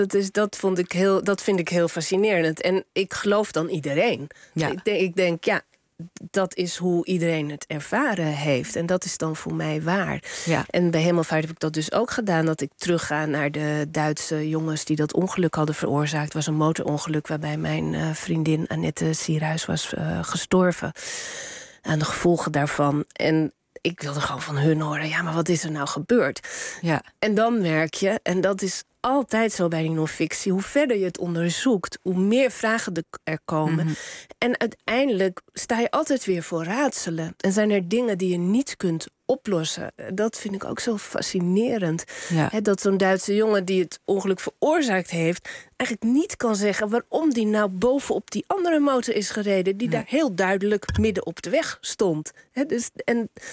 dat vind ik heel fascinerend. En ik geloof dan iedereen. Ik denk, dat is hoe iedereen het ervaren heeft. En dat is dan voor mij waar. En bij Hemelvaart heb ik dat dus ook gedaan. Dat ik terugga naar de Duitse jongens die dat ongeluk hadden veroorzaakt. Het was een motorongeluk waarbij mijn vriendin Annette Sierhuis was gestorven. Aan de gevolgen daarvan. En ik wilde gewoon van hun horen, maar wat is er nou gebeurd? En dan merk je, en dat is altijd zo bij die non-fictie, hoe verder je het onderzoekt, hoe meer vragen er komen. En uiteindelijk sta je altijd weer voor raadselen. En zijn er dingen die je niet kunt oplossen. Dat vind ik ook zo fascinerend. Dat zo'n Duitse jongen die het ongeluk veroorzaakt heeft, eigenlijk niet kan zeggen waarom die nou bovenop die andere motor is gereden, die daar heel duidelijk midden op de weg stond.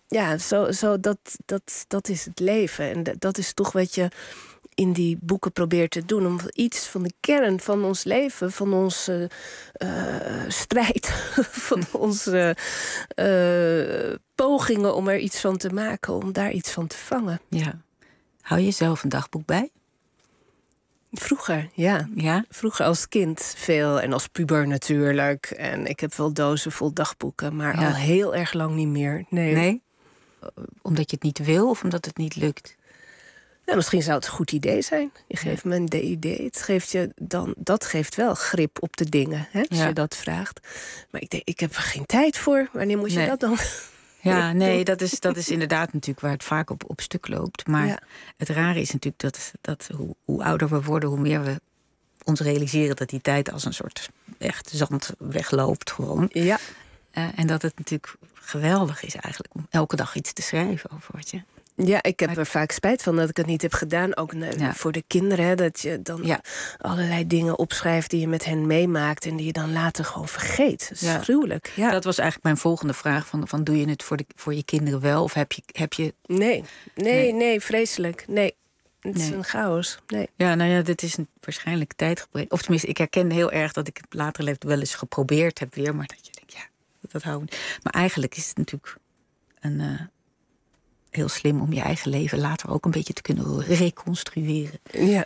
dat is het leven. En dat is toch wat je in die boeken probeert te doen. Om iets van de kern van ons leven, van onze strijd, van onze pogingen om er iets van te maken, om daar iets van te vangen. Ja. Hou je zelf een dagboek bij? Vroeger, ja. Vroeger als kind veel en als puber natuurlijk. En ik heb wel dozen vol dagboeken, maar al heel erg lang niet meer. Nee? Omdat je het niet wil of omdat het niet lukt? Ja, misschien zou het een goed idee zijn. Je geeft me een idee. Het geeft je dan, dat geeft wel grip op de dingen, hè, als je dat vraagt. Maar ik denk, ik heb er geen tijd voor. Wanneer moet je dat dan? Ja, nee, dat is inderdaad natuurlijk waar het vaak op stuk loopt. Maar het rare is natuurlijk dat hoe ouder we worden, hoe meer we ons realiseren dat die tijd als een soort echt zand wegloopt gewoon. Ja. En dat het natuurlijk geweldig is eigenlijk om elke dag iets te schrijven over wat je... Ja, ik heb er vaak spijt van dat ik het niet heb gedaan. Ook voor de kinderen, hè, dat je dan allerlei dingen opschrijft die je met hen meemaakt en die je dan later gewoon vergeet. Dat is gruwelijk. Ja. Dat was eigenlijk mijn volgende vraag. Van doe je het voor je kinderen wel? Of heb je... Nee, vreselijk. Nee. Het is een chaos. Nee. Ja, nou ja, dit is waarschijnlijk tijdgebrek. Of tenminste, ik herken heel erg dat ik het later leven wel eens geprobeerd heb weer. Maar dat je denkt, dat hou ik niet. Maar eigenlijk is het natuurlijk heel slim om je eigen leven later ook een beetje te kunnen reconstrueren. Ja.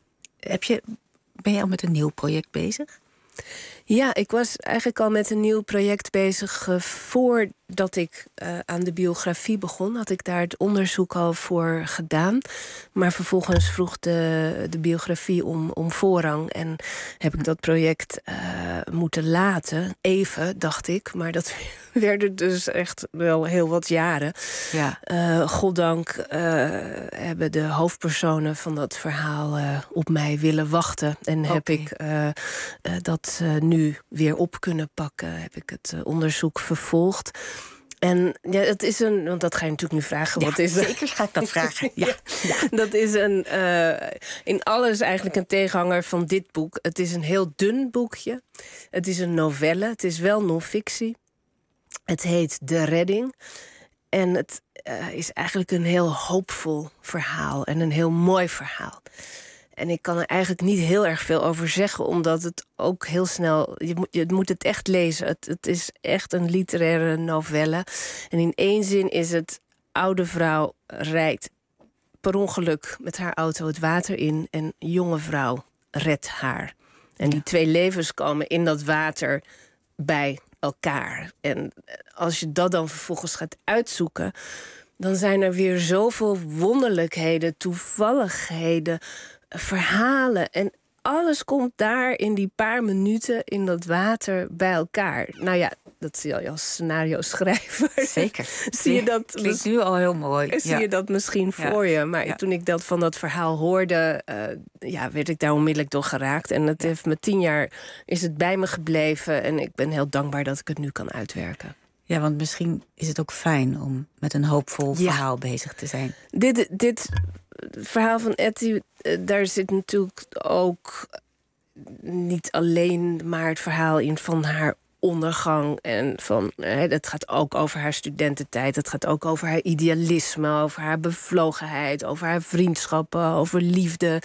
Ben je al met een nieuw project bezig? Ja, ik was eigenlijk al met een nieuw project bezig voordat ik aan de biografie begon. Had ik daar het onderzoek al voor gedaan. Maar vervolgens vroeg de biografie om voorrang. En heb ik dat project moeten laten. Even, dacht ik. Maar dat werden dus echt wel heel wat jaren. Ja. Goddank hebben de hoofdpersonen van dat verhaal op mij willen wachten. En heb ik dat nu weer op kunnen pakken. Heb ik het onderzoek vervolgd. En ja, het is want dat ga je natuurlijk nu vragen. Wat is zeker ga ik dat vragen. Ja. Dat is in alles eigenlijk een tegenhanger van dit boek. Het is een heel dun boekje. Het is een novelle. Het is wel non-fictie. Het heet De Redding. En het is eigenlijk een heel hoopvol verhaal. En een heel mooi verhaal. En ik kan er eigenlijk niet heel erg veel over zeggen, omdat het ook heel snel... Je moet het echt lezen. Het is echt een literaire novelle. En in één zin is het... oude vrouw rijdt per ongeluk met haar auto het water in... en jonge vrouw redt haar. En die twee levens komen in dat water bij elkaar. En als je dat dan vervolgens gaat uitzoeken... dan zijn er weer zoveel wonderlijkheden, toevalligheden... verhalen en alles komt daar in die paar minuten in dat water bij elkaar. Nou ja, dat zie je als scenario schrijver. Zeker. Zie je dat? Klinkt nu al heel mooi. Zie je dat misschien voor je? Maar toen ik van dat verhaal hoorde, werd ik daar onmiddellijk door geraakt. En het heeft me 10 jaar is het bij me gebleven. En ik ben heel dankbaar dat ik het nu kan uitwerken. Ja, want misschien is het ook fijn om met een hoopvol verhaal bezig te zijn. Dit verhaal van Etty, daar zit natuurlijk ook niet alleen maar het verhaal in van haar ondergang. En het gaat ook over haar studententijd. Het gaat ook over haar idealisme, over haar bevlogenheid, over haar vriendschappen, over liefde.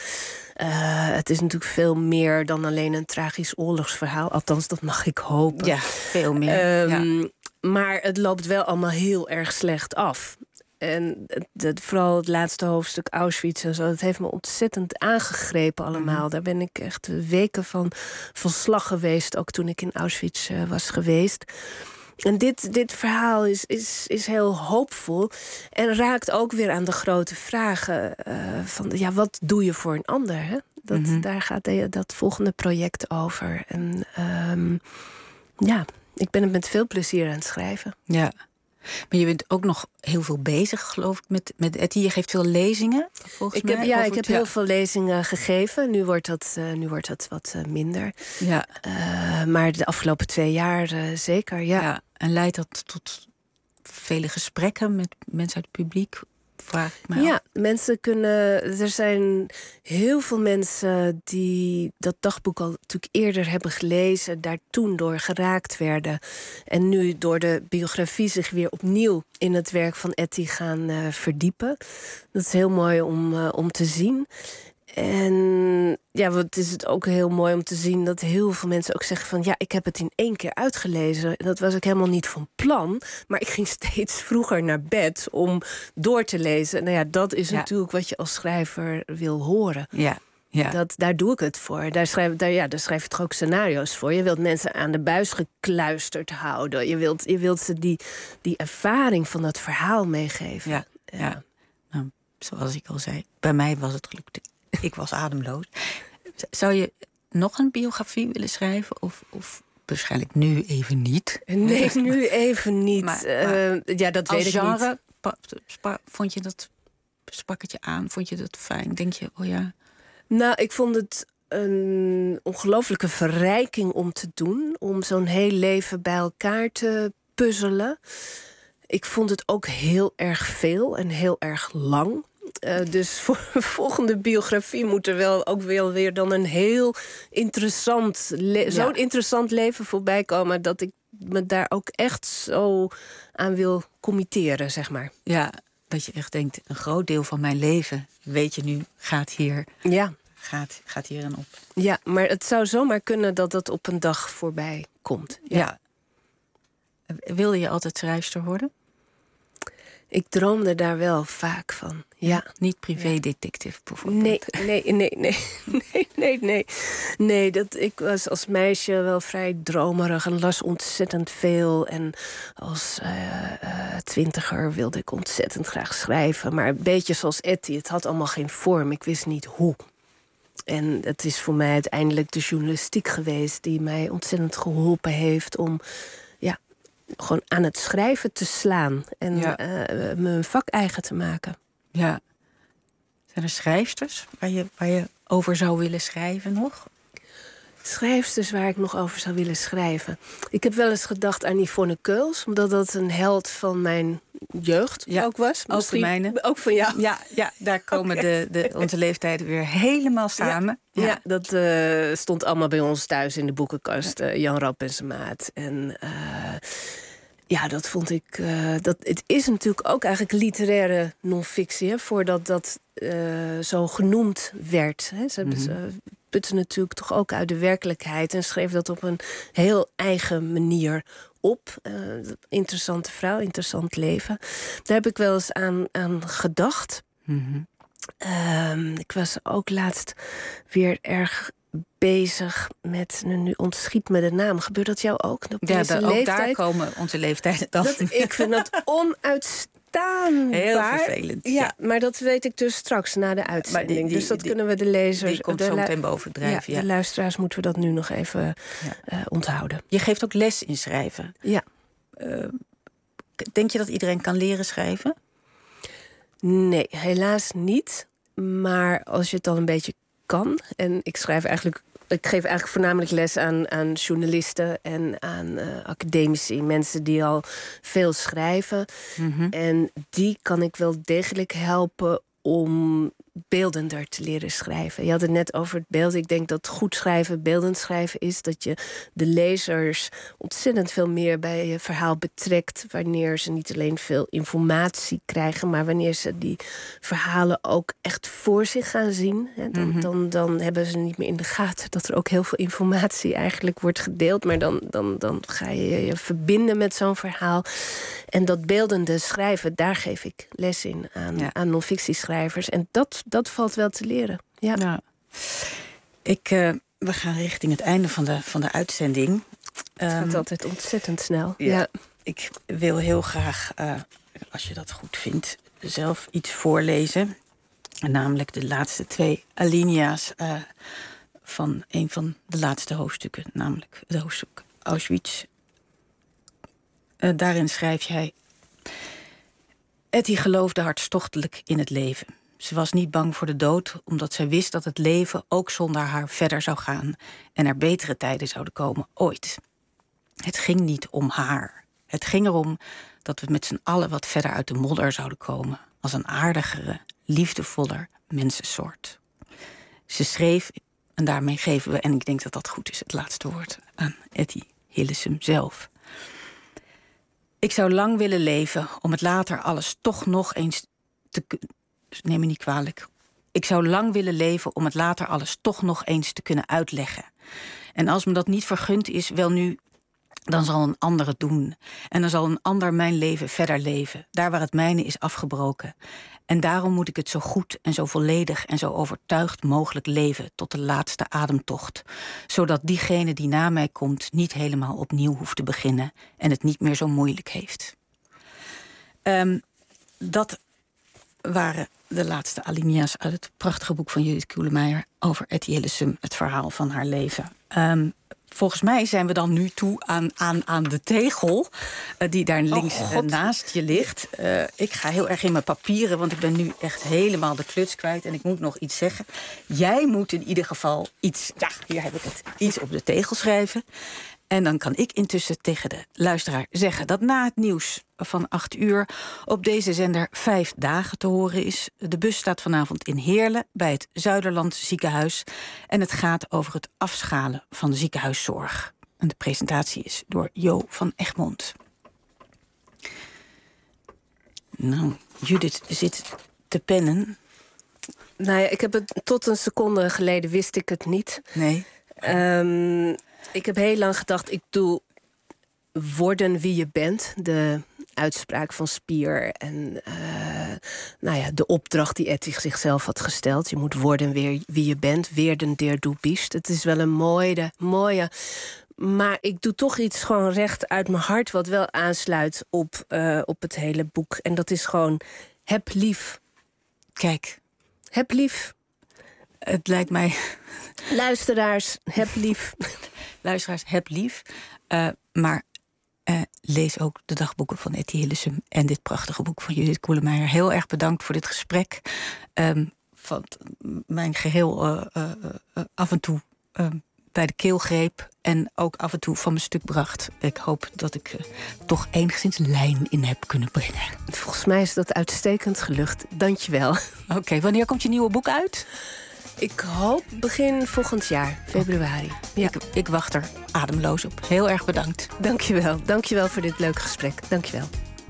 Het is natuurlijk veel meer dan alleen een tragisch oorlogsverhaal. Althans, dat mag ik hopen. Ja, veel meer. Maar het loopt wel allemaal heel erg slecht af. En vooral het laatste hoofdstuk Auschwitz en zo... dat heeft me ontzettend aangegrepen allemaal. Daar ben ik echt weken van slag geweest... ook toen ik in Auschwitz was geweest. En dit verhaal is heel hoopvol... en raakt ook weer aan de grote vragen... van wat doe je voor een ander, hè? Daar gaat dat volgende project over. En ik ben het met veel plezier aan het schrijven. Ja. Maar je bent ook nog heel veel bezig, geloof ik, met Etty. Je geeft veel lezingen, volgens mij. Ik heb heel veel lezingen gegeven. Nu wordt dat wat minder. Ja. Maar de afgelopen 2 jaar zeker, ja. En leidt dat tot vele gesprekken met mensen uit het publiek? vraag ik me af. Ja, mensen kunnen... Er zijn heel veel mensen die dat dagboek al natuurlijk eerder hebben gelezen, daar toen door geraakt werden en nu door de biografie zich weer opnieuw in het werk van Etty gaan verdiepen. Dat is heel mooi om te zien. En ja, wat is het ook heel mooi om te zien dat heel veel mensen ook zeggen van ja, ik heb het in 1 keer uitgelezen. En dat was ik helemaal niet van plan. Maar ik ging steeds vroeger naar bed om door te lezen. Nou ja, dat is natuurlijk wat je als schrijver wil horen. Ja. Ja. Daar doe ik het voor. Daar schrijf je toch ook scenario's voor. Je wilt mensen aan de buis gekluisterd houden. Je wilt ze die ervaring van dat verhaal meegeven. Ja. Nou, zoals ik al zei, bij mij was het gelukt. Ik was ademloos. Zou je nog een biografie willen schrijven? Of waarschijnlijk nu even niet? Nee, nu even niet. Maar dat weet ik genre, niet. Vond je dat, sprak het je aan? Vond je dat fijn? Denk je, oh ja... Nou, ik vond het een ongelooflijke verrijking om te doen. Om zo'n heel leven bij elkaar te puzzelen. Ik vond het ook heel erg veel en heel erg lang. Dus voor de volgende biografie moet er wel ook weer dan een heel interessant... zo'n interessant leven voorbij komen dat ik me daar ook echt zo aan wil committeren, zeg maar. Ja, dat je echt denkt, een groot deel van mijn leven, weet je nu, gaat hier... Ja. Gaat hierin op. Ja, maar het zou zomaar kunnen dat dat op een dag voorbij komt. Ja. Wilde je altijd schrijfster worden? Ik droomde daar wel vaak van, ja. Niet privédetective bijvoorbeeld? Nee, ik was als meisje wel vrij dromerig en las ontzettend veel. En als 20er wilde ik ontzettend graag schrijven. Maar een beetje zoals Etty, het had allemaal geen vorm. Ik wist niet hoe. En het is voor mij uiteindelijk de journalistiek geweest die mij ontzettend geholpen heeft om gewoon aan het schrijven te slaan en mijn vak eigen te maken. Ja. Zijn er schrijfsters waar je over zou willen schrijven nog? Schrijfsters waar ik nog over zou willen schrijven. Ik heb wel eens gedacht aan Yvonne Keuls, omdat dat een held van mijn jeugd ook was. Ook de mijne. Ook van jou. Ja, daar komen onze leeftijden weer helemaal samen. Ja, dat stond allemaal bij ons thuis in de boekenkast. Jan Rap en zijn maat. En dat vond ik... het is natuurlijk ook eigenlijk literaire non-fictie, hè, voordat dat zo genoemd werd. Hè. Ze putten natuurlijk toch ook uit de werkelijkheid en schreef dat op een heel eigen manier op. Interessante vrouw, interessant leven. Daar heb ik wel eens aan gedacht. Mm-hmm. Ik was ook laatst weer erg bezig met... Nu ontschiet me de naam. Gebeurt dat jou ook? Op deze leeftijd? Ook daar komen onze leeftijden dan. Ik vind dat onuitstaanbaar. Heel vervelend. Ja, maar dat weet ik dus straks na de uitzending. Dus dat kunnen we de lezers... Die komt zo meteen bovendrijven. De luisteraars moeten we dat nu nog even onthouden. Je geeft ook les in schrijven. Ja. Denk je dat iedereen kan leren schrijven? Nee, helaas niet. Maar als je het al een beetje kan... en ik geef eigenlijk voornamelijk les aan journalisten en aan academici. Mensen die al veel schrijven. Mm-hmm. En die kan ik wel degelijk helpen om beeldender te leren schrijven. Je had het net over het beeld. Ik denk dat goed schrijven, beeldend schrijven is... dat je de lezers ontzettend veel meer bij je verhaal betrekt... wanneer ze niet alleen veel informatie krijgen... maar wanneer ze die verhalen ook echt voor zich gaan zien. Hè, dan hebben ze niet meer in de gaten... dat er ook heel veel informatie eigenlijk wordt gedeeld. Maar dan ga je je verbinden met zo'n verhaal. En dat beeldende schrijven, daar geef ik les in aan non-fictieschrijvers. En dat valt wel te leren. Ja. Nou, we gaan richting het einde van de uitzending. Het gaat altijd ontzettend snel. Ja. Ik wil heel graag, als je dat goed vindt, zelf iets voorlezen. Namelijk de laatste 2 alinea's van een van de laatste hoofdstukken. Namelijk het hoofdstuk Auschwitz. Daarin schrijf jij: Etty geloofde hartstochtelijk in het leven. Ze was niet bang voor de dood, omdat zij wist dat het leven ook zonder haar verder zou gaan en er betere tijden zouden komen, ooit. Het ging niet om haar. Het ging erom dat we met z'n allen wat verder uit de modder zouden komen. Als een aardigere, liefdevoller mensensoort. Ze schreef, en daarmee geven we, en ik denk dat dat goed is, het laatste woord aan Etty Hillesum zelf. Ik zou lang willen leven om het later alles toch nog eens te kunnen. Neem me niet kwalijk. Ik zou lang willen leven om het later alles toch nog eens te kunnen uitleggen. En als me dat niet vergund is, wel nu, dan zal een ander het doen. En dan zal een ander mijn leven verder leven, daar waar het mijne is afgebroken. En daarom moet ik het zo goed en zo volledig en zo overtuigd mogelijk leven tot de laatste ademtocht. Zodat diegene die na mij komt niet helemaal opnieuw hoeft te beginnen en het niet meer zo moeilijk heeft. Dat waren de laatste alinea's uit het prachtige boek van Judith Koelemeyer over Etty Hillesum, het verhaal van haar leven. Volgens mij zijn we dan nu toe aan de tegel die daar links naast je ligt. Ik ga heel erg in mijn papieren, want ik ben nu echt helemaal de kluts kwijt. En ik moet nog iets zeggen. Jij moet in ieder geval iets, ja, hier heb ik het, iets op de tegel schrijven. En dan kan ik intussen tegen de luisteraar zeggen dat na het nieuws van 8 uur op deze zender 5 dagen te horen is. De bus staat vanavond in Heerlen bij het Zuiderland ziekenhuis. En het gaat over het afschalen van de ziekenhuiszorg. En de presentatie is door Jo van Egmond. Nou, Judith zit te pennen. Nou ja, ik heb het tot een seconde geleden wist ik het niet. Nee. Ik heb heel lang gedacht, ik doe worden wie je bent. De uitspraak van Spier en de opdracht die Etty zichzelf had gesteld. Je moet worden weer wie je bent, werden der du bist. Het is wel een mooie. Maar ik doe toch iets gewoon recht uit mijn hart, wat wel aansluit op het hele boek. En dat is gewoon, heb lief. Kijk. Heb lief. Het lijkt mij... Luisteraars, heb lief. Luisteraars, heb lief. Maar lees ook de dagboeken van Etty Hillesum en dit prachtige boek van Judith Koelemeyer. Heel erg bedankt voor dit gesprek. Van mijn geheel af en toe bij de keel greep en ook af en toe van mijn stuk bracht. Ik hoop dat ik toch enigszins lijn in heb kunnen brengen. Volgens mij is dat uitstekend gelukt. Dank je wel. Oké, wanneer komt je nieuwe boek uit? Ik hoop begin volgend jaar, februari. Ja. Ik wacht er ademloos op. Heel erg bedankt. Dank je wel. Dank je wel voor dit leuke gesprek. Dank je wel.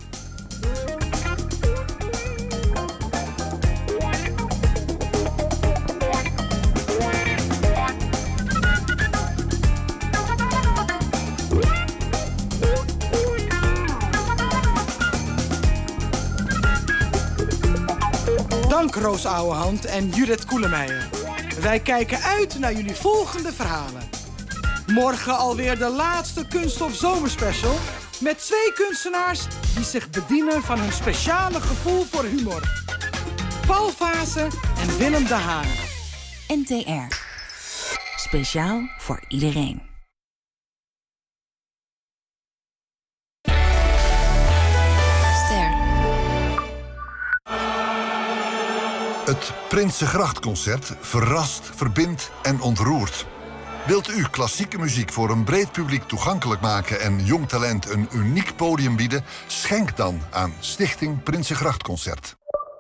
Dank Roos Ouwehand en Judith Koelemeyer. Wij kijken uit naar jullie volgende verhalen. Morgen alweer de laatste Kunststof Zomerspecial met 2 kunstenaars die zich bedienen van hun speciale gevoel voor humor. Paul Vaassen en Willem de Haan. NTR. Speciaal voor iedereen. Het Prinsengrachtconcert verrast, verbindt en ontroert. Wilt u klassieke muziek voor een breed publiek toegankelijk maken en jong talent een uniek podium bieden? Schenk dan aan Stichting Prinsengrachtconcert.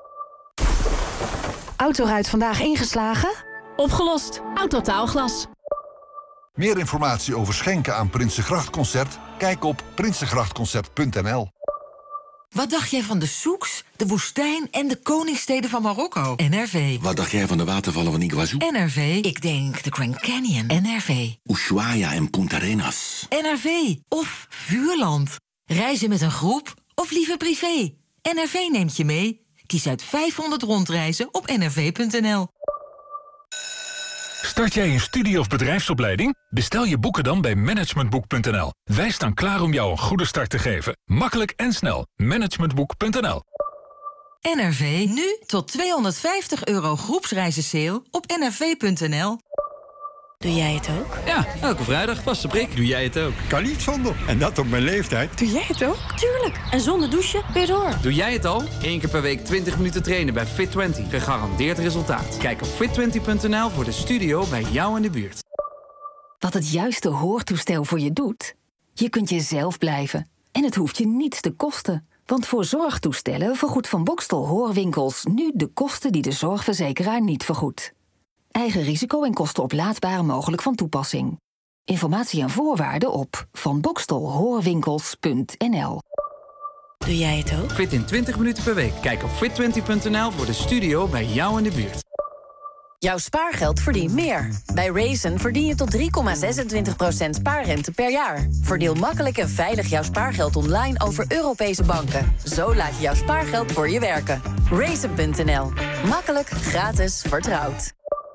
Autoruit vandaag ingeslagen? Opgelost. Autotaalglas. Meer informatie over schenken aan Prinsengrachtconcert? Kijk op prinsengrachtconcert.nl. Wat dacht jij van de souks, de woestijn en de koningssteden van Marokko? NRV. Wat dacht jij van de watervallen van Iguazu? NRV. Ik denk de Grand Canyon. NRV. Ushuaia en Punta Arenas. NRV. Of Vuurland. Reizen met een groep of liever privé. NRV neemt je mee. Kies uit 500 rondreizen op nrv.nl. Start jij een studie- of bedrijfsopleiding? Bestel je boeken dan bij managementboek.nl. Wij staan klaar om jou een goede start te geven. Makkelijk en snel. Managementboek.nl. NRV. Nu tot €250 groepsreizensale op nrv.nl. Doe jij het ook? Ja, elke vrijdag past de prik. Doe jij het ook? Kan niet zonder. En dat op mijn leeftijd. Doe jij het ook? Tuurlijk. En zonder douchen weer door. Doe jij het al? 1 keer per week 20 minuten trainen bij Fit20. Gegarandeerd resultaat. Kijk op fit20.nl voor de studio bij jou in de buurt. Wat het juiste hoortoestel voor je doet? Je kunt jezelf blijven. En het hoeft je niets te kosten. Want voor zorgtoestellen vergoedt Van Bokstel Hoorwinkels nu de kosten die de zorgverzekeraar niet vergoedt. Eigen risico en kosten oplaadbare mogelijk van toepassing. Informatie en voorwaarden op vanbokstelhoorwinkels.nl. Doe jij het ook? Fit in 20 minuten per week. Kijk op fit20.nl voor de studio bij jou in de buurt. Jouw spaargeld verdient meer. Bij Raisin verdien je tot 3,26% spaarrente per jaar. Verdeel makkelijk en veilig jouw spaargeld online over Europese banken. Zo laat je jouw spaargeld voor je werken. Raisin.nl. Makkelijk, gratis, vertrouwd.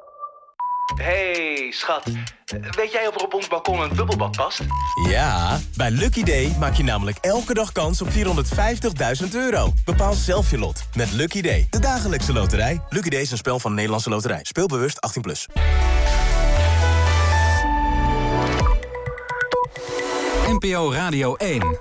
Hey, schat. Weet jij of er op ons balkon een bubbelbad past? Ja, bij Lucky Day maak je namelijk elke dag kans op €450.000. Bepaal zelf je lot met Lucky Day. De dagelijkse loterij. Lucky Day is een spel van Nederlandse Loterij. Speel bewust 18+. NPO Radio 1.